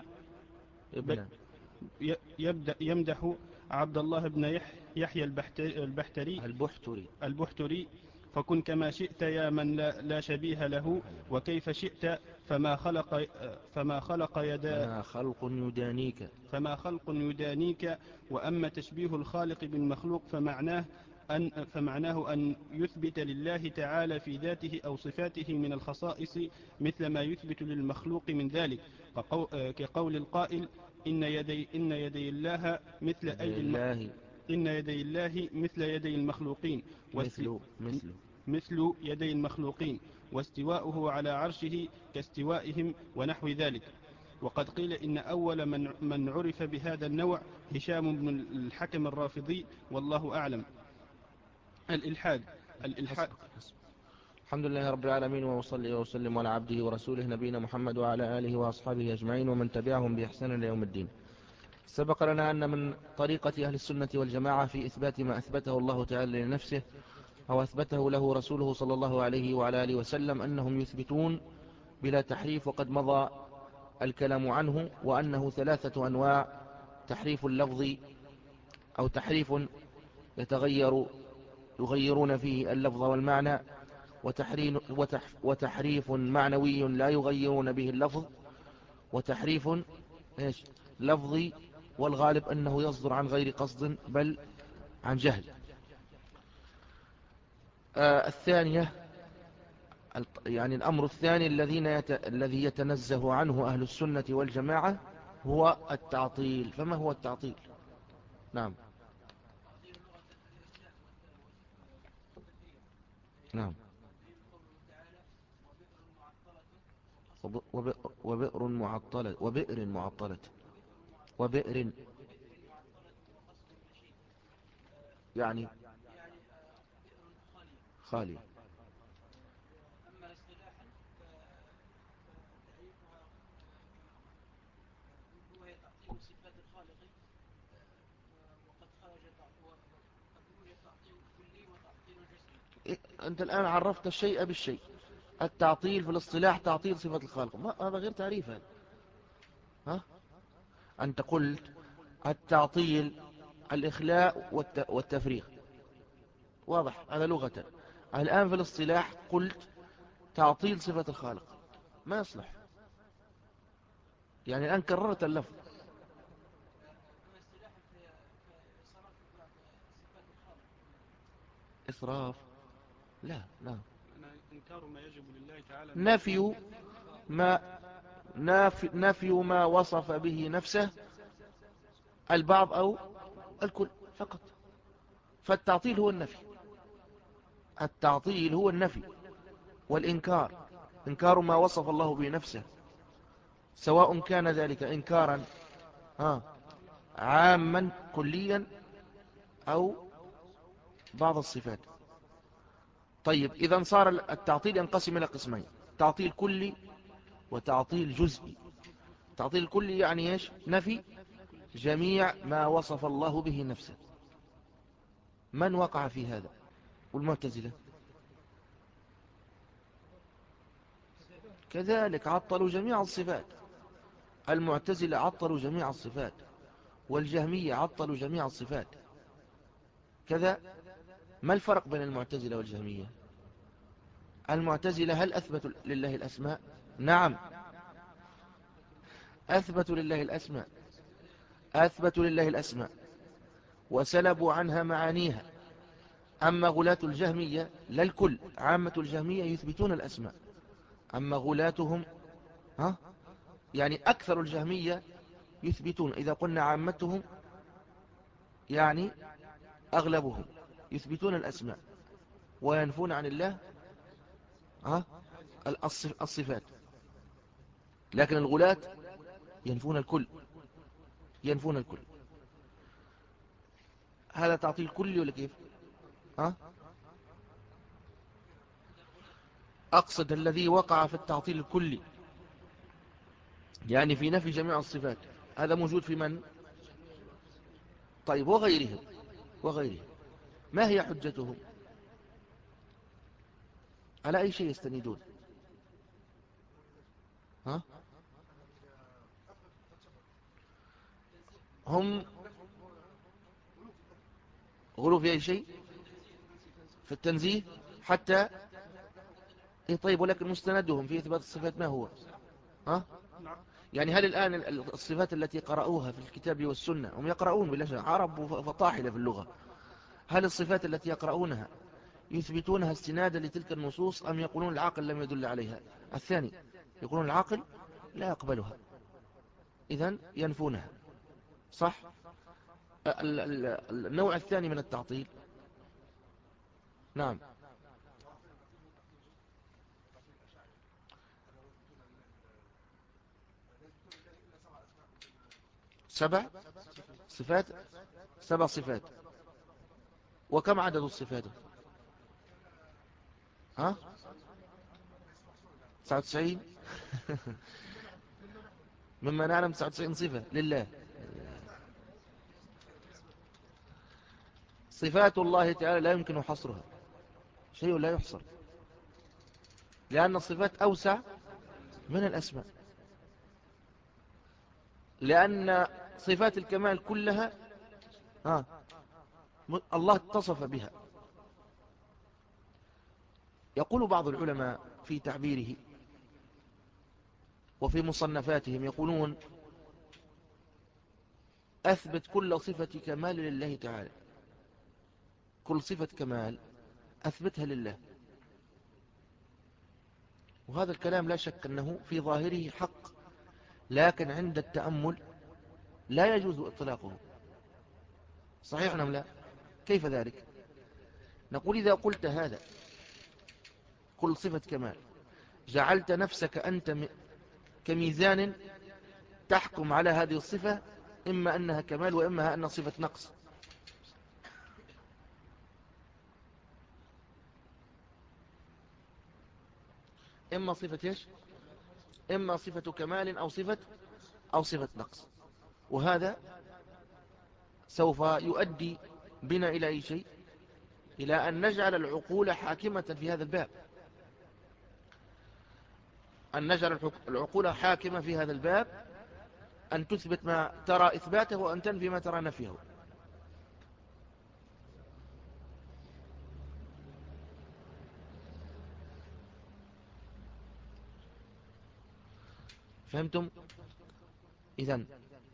ابن يبدأ يمدح عبد الله بن يحيى البحتري البحتري البحتري فكن كما شئت يا من لا, لا شبيه له، وكيف شئت فما خلق فما خلق يدا فما خلق يدانيك فما خلق يدانيك. وأما تشبيه الخالق بالمخلوق فمعناه أن, فمعناه أن يثبت لله تعالى في ذاته أو صفاته من الخصائص مثل ما يثبت للمخلوق من ذلك، كقول القائل إن يدي, إن يدي الله مثل أيدي الله إن يدي الله مثل يدي المخلوقين مثل مثل مثل يدي المخلوقين، واستواؤه على عرشه كاستوائهم ونحو ذلك. وقد قيل إن أول من, من عرف بهذا النوع هشام بن الحكم الرافضي، والله أعلم. الإلحاد الإلحاد الحمد لله رب العالمين، وصلي وسلم على عبده ورسوله نبينا محمد وعلى آله وأصحابه أجمعين ومن تبعهم بإحسان إلى يوم الدين. سبق لنا أن من طريقة أهل السنة والجماعة في إثبات ما أثبته الله تعالى لنفسه أو أثبته له رسوله صلى الله عليه وعلى آله وسلم أنهم يثبتون بلا تحريف، وقد مضى الكلام عنه، وأنه ثلاثة أنواع: تحريف اللفظ أو تحريف يتغير يغيرون فيه اللفظ والمعنى، وتحريف معنوي لا يغيرون به اللفظ، وتحريف إيش لفظي والغالب أنه يصدر عن غير قصد بل عن جهل. آه الثانية يعني الأمر الثاني الذين يت... الذي يتنزه عنه أهل السنة والجماعة هو التعطيل. فما هو التعطيل؟ نعم نعم وبئر معطلة وبئر معطلة وبئر يعني خالي. أما اصطلاحا فتعريفها هو تعطيل صفات الخالق، وقد خرج وقد يوجد تعطيل كلي وتعطيل جزئي. أنت الآن عرفت الشيء بالشيء. التعطيل في الاصطلاح تعطيل صفة الخالق، ما هذا غير تعريف هذا. ها أنت قلت التعطيل الإخلاء والتفريغ، واضح هذا لغة. الآن في الاصطلاح قلت تعطيل صفة الخالق، ما يصلح. يعني الآن كررت اللفظ. إسراف لا لا إنكار ما يجب لله تعالى، نفي ما نفي, نفي ما وصف به نفسه البعض أو الكل فقط. فالتعطيل هو النفي، التعطيل هو النفي والإنكار، إنكار ما وصف الله به نفسه، سواء كان ذلك إنكارا ها عاما كليا أو بعض الصفات. طيب إذا صار التعطيل ينقسم إلى قسمين: تعطيل كلي وتعطيل جزئي. تعطيل الكلي يعني إيش؟ نفي جميع ما وصف الله به نفسه. من وقع في هذا؟ والمعتزلة كذلك عطلوا جميع الصفات. المعتزلة عطلوا جميع الصفات، والجهمية عطلوا جميع الصفات كذا. ما الفرق بين المعتزلة والجهمية؟ المعتزلة هل أثبتوا لله الأسماء؟ نعم، أثبتوا لله الأسماء، أثبتوا لله الأسماء وسلبوا عنها معانيها. أما غلاة الجهمية لا الكل، عامة الجهمية يثبتون الأسماء، أما غلاتهم ها يعني أكثر الجهمية يثبتون، إذا قلنا عامتهم يعني أغلبهم يثبتون الأسماء وينفون عن الله ها الصفات، لكن الغلاة ينفون الكل، ينفون الكل. هذا تعطيل كلي ولا كيف؟ ها؟ أقصد الذي وقع في التعطيل الكلي، يعني في نفي جميع الصفات، هذا موجود في من؟ طيب وغيرهم، وغيرهم ما هي حجتهم؟ على أي شيء يستندون؟ ها؟ هم غلوا في أي شيء؟ في التنزيه حتى إيه؟ طيب ولكن مستندهم في إثبات الصفات ما هو؟ ها؟ يعني هل الآن الصفات التي قرأوها في الكتاب والسنة، هم يقرؤون بلا شك، عرب فطاحلة في اللغة، هل الصفات التي يقرؤونها يثبتونها استنادا لتلك النصوص أم يقولون العقل لم يدل عليها؟ الثاني، يقولون العقل لا يقبلها، إذن ينفونها، صح؟ النوع الثاني من التعطيل، نعم، سبع صفات، سبع صفات، وكم عدد الصفات؟ ها؟ تسعة وتسعين مما نعلم تسعة وتسعين صفة لله. صفات الله تعالى لا يمكن حصرها، شيء لا يحصر، لأن الصفات أوسع من الأسماء، لأن صفات الكمال كلها ها الله اتصف بها. يقول بعض العلماء في تعبيره وفي مصنفاتهم، يقولون أثبت كل صفة كمال لله تعالى، كل صفة كمال أثبتها لله، وهذا الكلام لا شك أنه في ظاهره حق، لكن عند التأمل لا يجوز إطلاقه، صحيح أم لا؟ كيف ذلك؟ نقول إذا قلت هذا كل صفة كمال، جعلت نفسك أنت كميزان تحكم على هذه الصفة، إما أنها كمال وإما أنها صفة نقص. إما صفة إيش؟ إما صفة كمال أو صفة أو صفة نقص، وهذا سوف يؤدي بنا إلى أي شيء؟ إلى أن نجعل العقول حاكمة في هذا الباب، أن نجعل العقول حاكمة في هذا الباب، أن تثبت ما ترى إثباته وأن تنفي ما ترى نفيه. فهمتم؟ إذن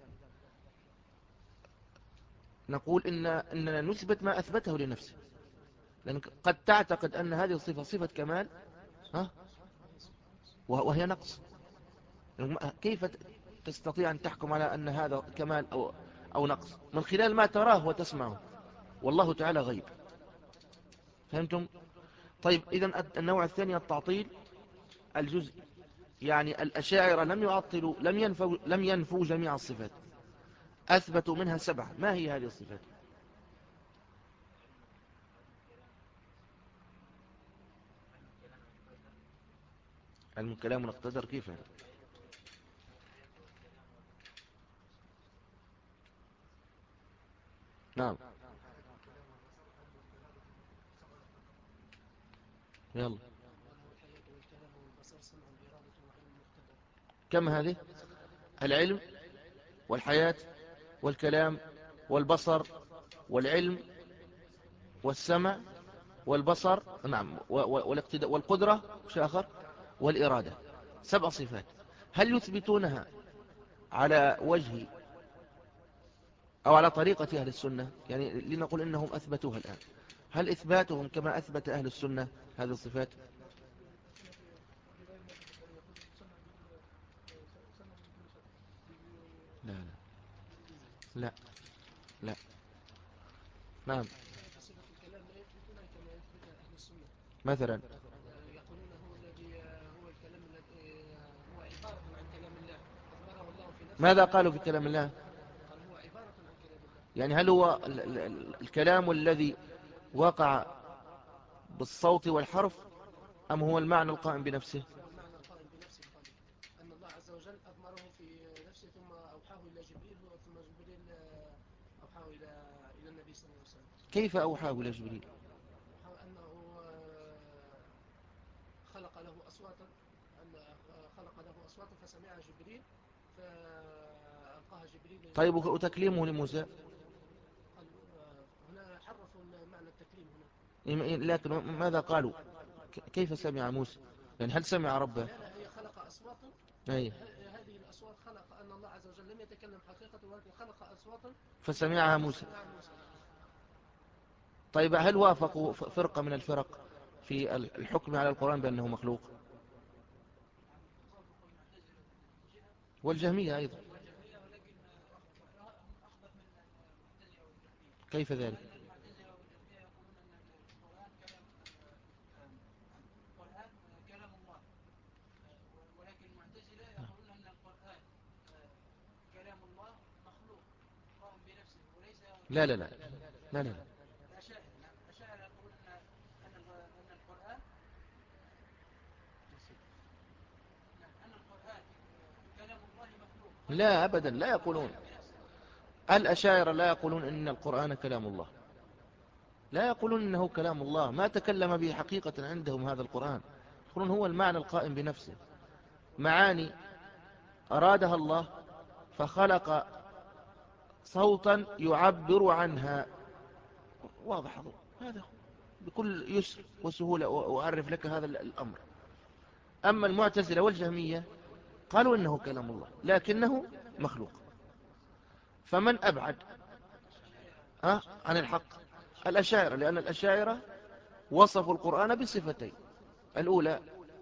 نقول إن إننا نثبت ما أثبته لنفسه، لأنك قد تعتقد أن هذه الصفة صفة كمال ها وهي نقص، كيف تستطيع أن تحكم على أن هذا كمال أو أو نقص من خلال ما تراه وتسمعه، والله تعالى غيب. فهمتم؟ طيب إذن النوع الثاني التعطيل الجزئي، يعني الأشاعرة لم يعطلوا، لم ينفوا لم ينفوا جميع الصفات، أثبتوا منها سبعة. ما هي هذه الصفات؟ علم الكلام ونقتدر، كيف هذا؟ نعم، يلا كم هذه؟ العلم والحياة والكلام والبصر والعلم والسمع والبصر، نعم، والاقتداء والقدرة، وش آخر؟ والإرادة. سبع صفات. هل يثبتونها على وجه أو على طريقة أهل السنة؟ يعني لنقول إنهم أثبتوها الآن، هل إثباتهم كما أثبت أهل السنة هذه الصفات؟ لا لا لا لا. نعم. مثلا يقولون هو الذي هو الكلام الذي هو عبارة عن كلام الله أخبره الله في نفسه. ماذا قالوا في كلام الله؟ قال هو عبارة عن كلام الله. يعني هل هو ال ال ال الكلام الذي وقع بالصوت والحرف، أم هو المعنى القائم بنفسه؟ هو المعنى القائم بنفسه. قال أن الله عز وجل أضمره في نفسه ثم أوحاه إلى جبريل ثم جبريل أوحاه إلى إلى النبي صلى الله عليه وسلم. كيف أوحاه إلى جبريل؟ أوحاه أنه خلق له أصواتا، أن خلق له أصواتا فسمعها جبريل فألقاها جبريل. طيب وتكليمه لموسى؟ هنا حرفوا معنى التكليم هنا. لكن ماذا قالوا؟ كيف سمع موسى؟ يعني هل سمع ربه؟ لا لا، هي خلق أصواتا. أي. هذه الأصوات خلق أن الله عز وجل لم يتكلم حقيقة ولكن خلق أصواتا فسمعها موسى. طيب هل وافقوا فرقة من الفرق في الحكم على القرآن بأنه مخلوق؟ والجهمية أيضا. كيف ذلك؟ لا لا لا لا لا لا أبدا، لا يقولون. الأشاعرة لا يقولون إن القرآن كلام الله، لا يقولون إنه كلام الله، ما تكلم به حقيقة عندهم هذا القرآن. يقولون هو المعنى القائم بنفسه، معاني أرادها الله فخلق صوتا يعبر عنها. واضح هذا بكل يسر وسهولة، وأعرف لك هذا الأمر. أما المعتزلة والجهمية قالوا إنه كلام الله لكنه مخلوق. فمن أبعد أه عن الحق؟ الأشاعرة، لأن الأشاعرة وصفوا القرآن بصفتين: الأولى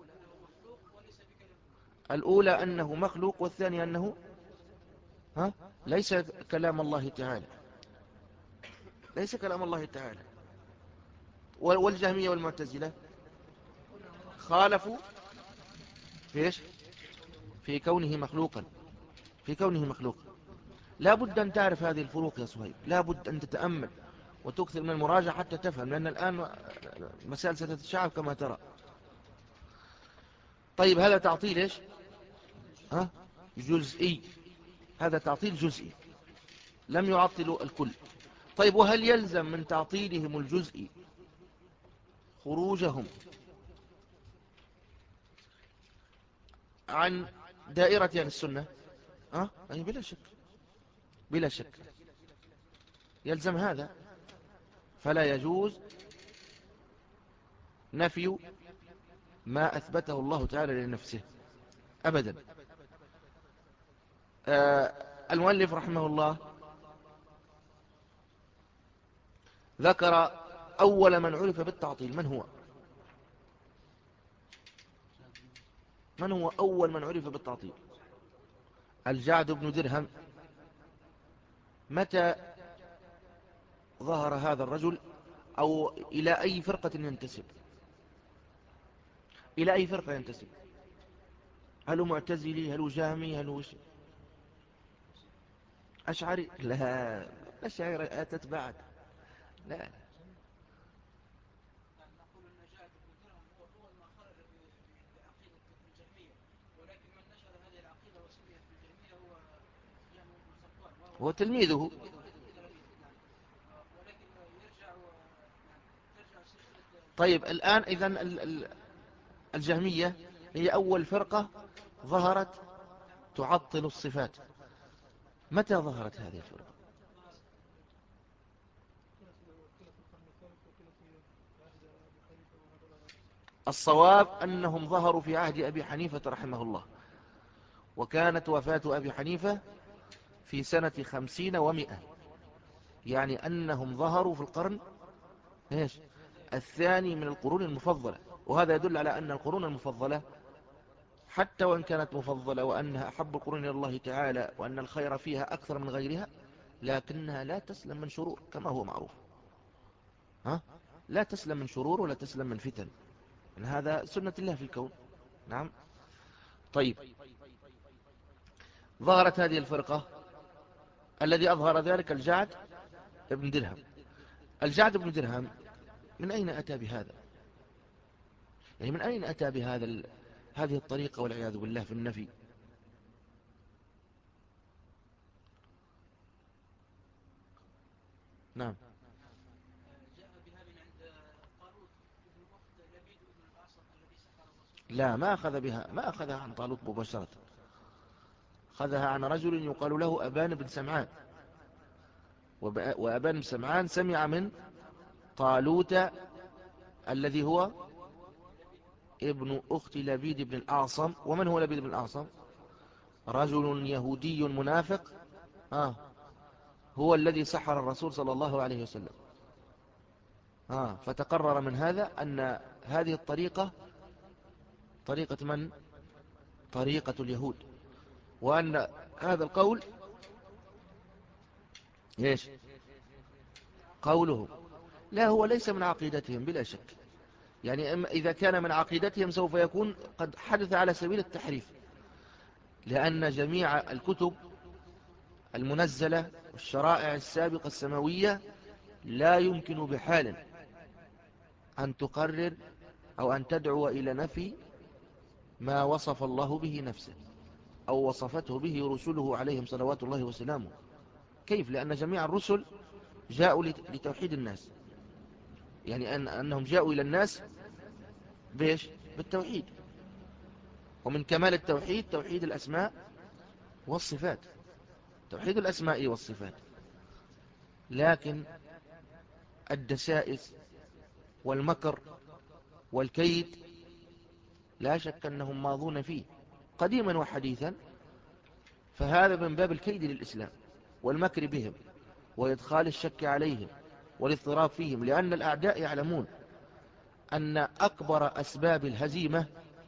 الأولى أنه مخلوق، والثانية أنه ها ليس كلام الله تعالى، ليس كلام الله تعالى. والجهمية والمعتزلة خالفوا في إيش؟ في كونه مخلوقا، في كونه مخلوقا. لا بد أن تعرف هذه الفروق يا صهيب، لا بد أن تتأمل وتكثر من المراجعة حتى تفهم، لأن الآن مسائل ستتشعب كما ترى. طيب هذا تعطيل إيش؟ ها؟ جزئي، هذا تعطيل جزئي، لم يعطلوا الكل. طيب وهل يلزم من تعطيلهم الجزئي خروجهم عن دائرة أهل السنة؟ أه؟ أي بلا شك، بلا شك يلزم هذا. فلا يجوز نفي ما أثبته الله تعالى لنفسه أبدا. آه المؤلف رحمه الله ذكر أول من عرف بالتعطيل. من هو؟ من هو أول من عرف بالتعطيل؟ الجعد بن درهم. متى ظهر هذا الرجل، أو إلى أي فرقة ينتسب؟ إلى أي فرقة ينتسب؟ هل هو معتزلي؟ هل هو جهمي؟ هل هو أشعري؟ لا، الأشاعرة أتت بعد. لا هو تلميذه. طيب الآن إذن الجهمية هي أول فرقة ظهرت تعطل الصفات. متى ظهرت هذه الفرقة؟ كانت في القرن الثالث وكانت في عهد الصواب أنهم ظهروا في عهد أبي حنيفة رحمه الله، وكانت وفاة أبي حنيفة في سنة خمسين ومئة، يعني أنهم ظهروا في القرن إيش الثاني من القرون المفضلة. وهذا يدل على أن القرون المفضلة حتى وإن كانت مفضلة وأنها أحب القرون إلى الله تعالى وأن الخير فيها أكثر من غيرها، لكنها لا تسلم من شرور كما هو معروف. ها؟ لا تسلم من شرور ولا تسلم من فتن، إن هذا سنة الله في الكون. نعم. طيب، ظهرت هذه الفرقة، الذي أظهر ذلك الجعد بن درهم. الجعد بن درهم من أين أتى بهذا؟ يعني من أين أتى بهذا ال... هذه الطريقة والعياذ بالله في النفي؟ نعم. لا، ما أخذ بها، ما أخذها عن طالوت مباشرة، أخذها عن رجل يقال له أبان بن سمعان، وأبان بن سمعان سمع من طالوت الذي هو ابن أخت لبيد بن الأعصم. ومن هو لبيد بن الأعصم؟ رجل يهودي منافق، آه هو الذي سحر الرسول صلى الله عليه وسلم. آه فتقرر من هذا أن هذه الطريقة طريقة من؟ طريقة اليهود، وأن هذا القول ايش قولهم. لا، هو ليس من عقيدتهم بلا شك، يعني إذا كان من عقيدتهم سوف يكون قد حدث على سبيل التحريف، لأن جميع الكتب المنزلة والشرائع السابقة السماوية لا يمكن بحال أن تقرر أو أن تدعو إلى نفي ما وصف الله به نفسه أو وصفته به رسله عليهم صلوات الله وسلامه. كيف؟ لأن جميع الرسل جاءوا لتوحيد الناس، يعني أن أنهم جاءوا إلى الناس بيش بالتوحيد، ومن كمال التوحيد توحيد الأسماء والصفات، توحيد الأسماء والصفات. لكن الدسائس والمكر والكيد لا شك أنهم ماضون فيه قديما وحديثا، فهذا من باب الكيد للإسلام والمكر بهم وإدخال الشك عليهم والاضطراب فيهم، لأن الأعداء يعلمون أن أكبر أسباب الهزيمة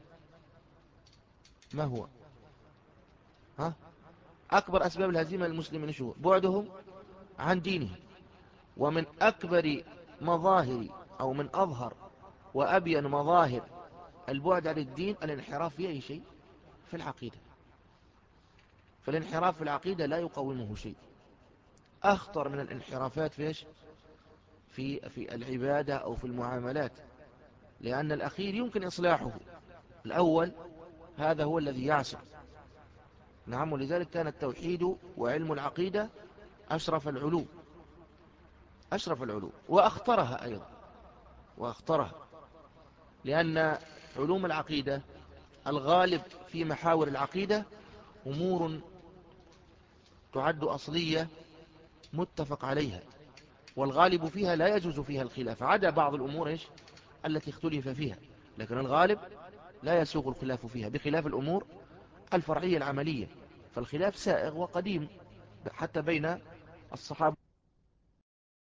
ما هو؟ ها؟ أكبر أسباب الهزيمة للمسلمين شو؟ بعدهم عن دينهم. ومن أكبر مظاهر أو من أظهر وأبين مظاهر البعد عن الدين الانحراف في أي شيء؟ في العقيدة. فالانحراف في العقيدة لا يقومه شيء. أخطر من الانحرافات في إيش؟ في في العبادة أو في المعاملات، لأن الأخير يمكن إصلاحه، الأول هذا هو الذي يعصر. نعم. ولذلك كان التوحيد وعلم العقيدة أشرف العلوم، أشرف العلوم وأخطرها أيضا، وأخطرها، لأن علوم العقيدة الغالب في محاور العقيدة أمور تعد أصلية متفق عليها، والغالب فيها لا يجوز فيها الخلاف، عدا بعض الأمور إيش التي اختلف فيها، لكن الغالب لا يسوغ الخلاف فيها، بخلاف الأمور الفرعية العملية، فالخلاف سائغ وقديم حتى بين الصحابة.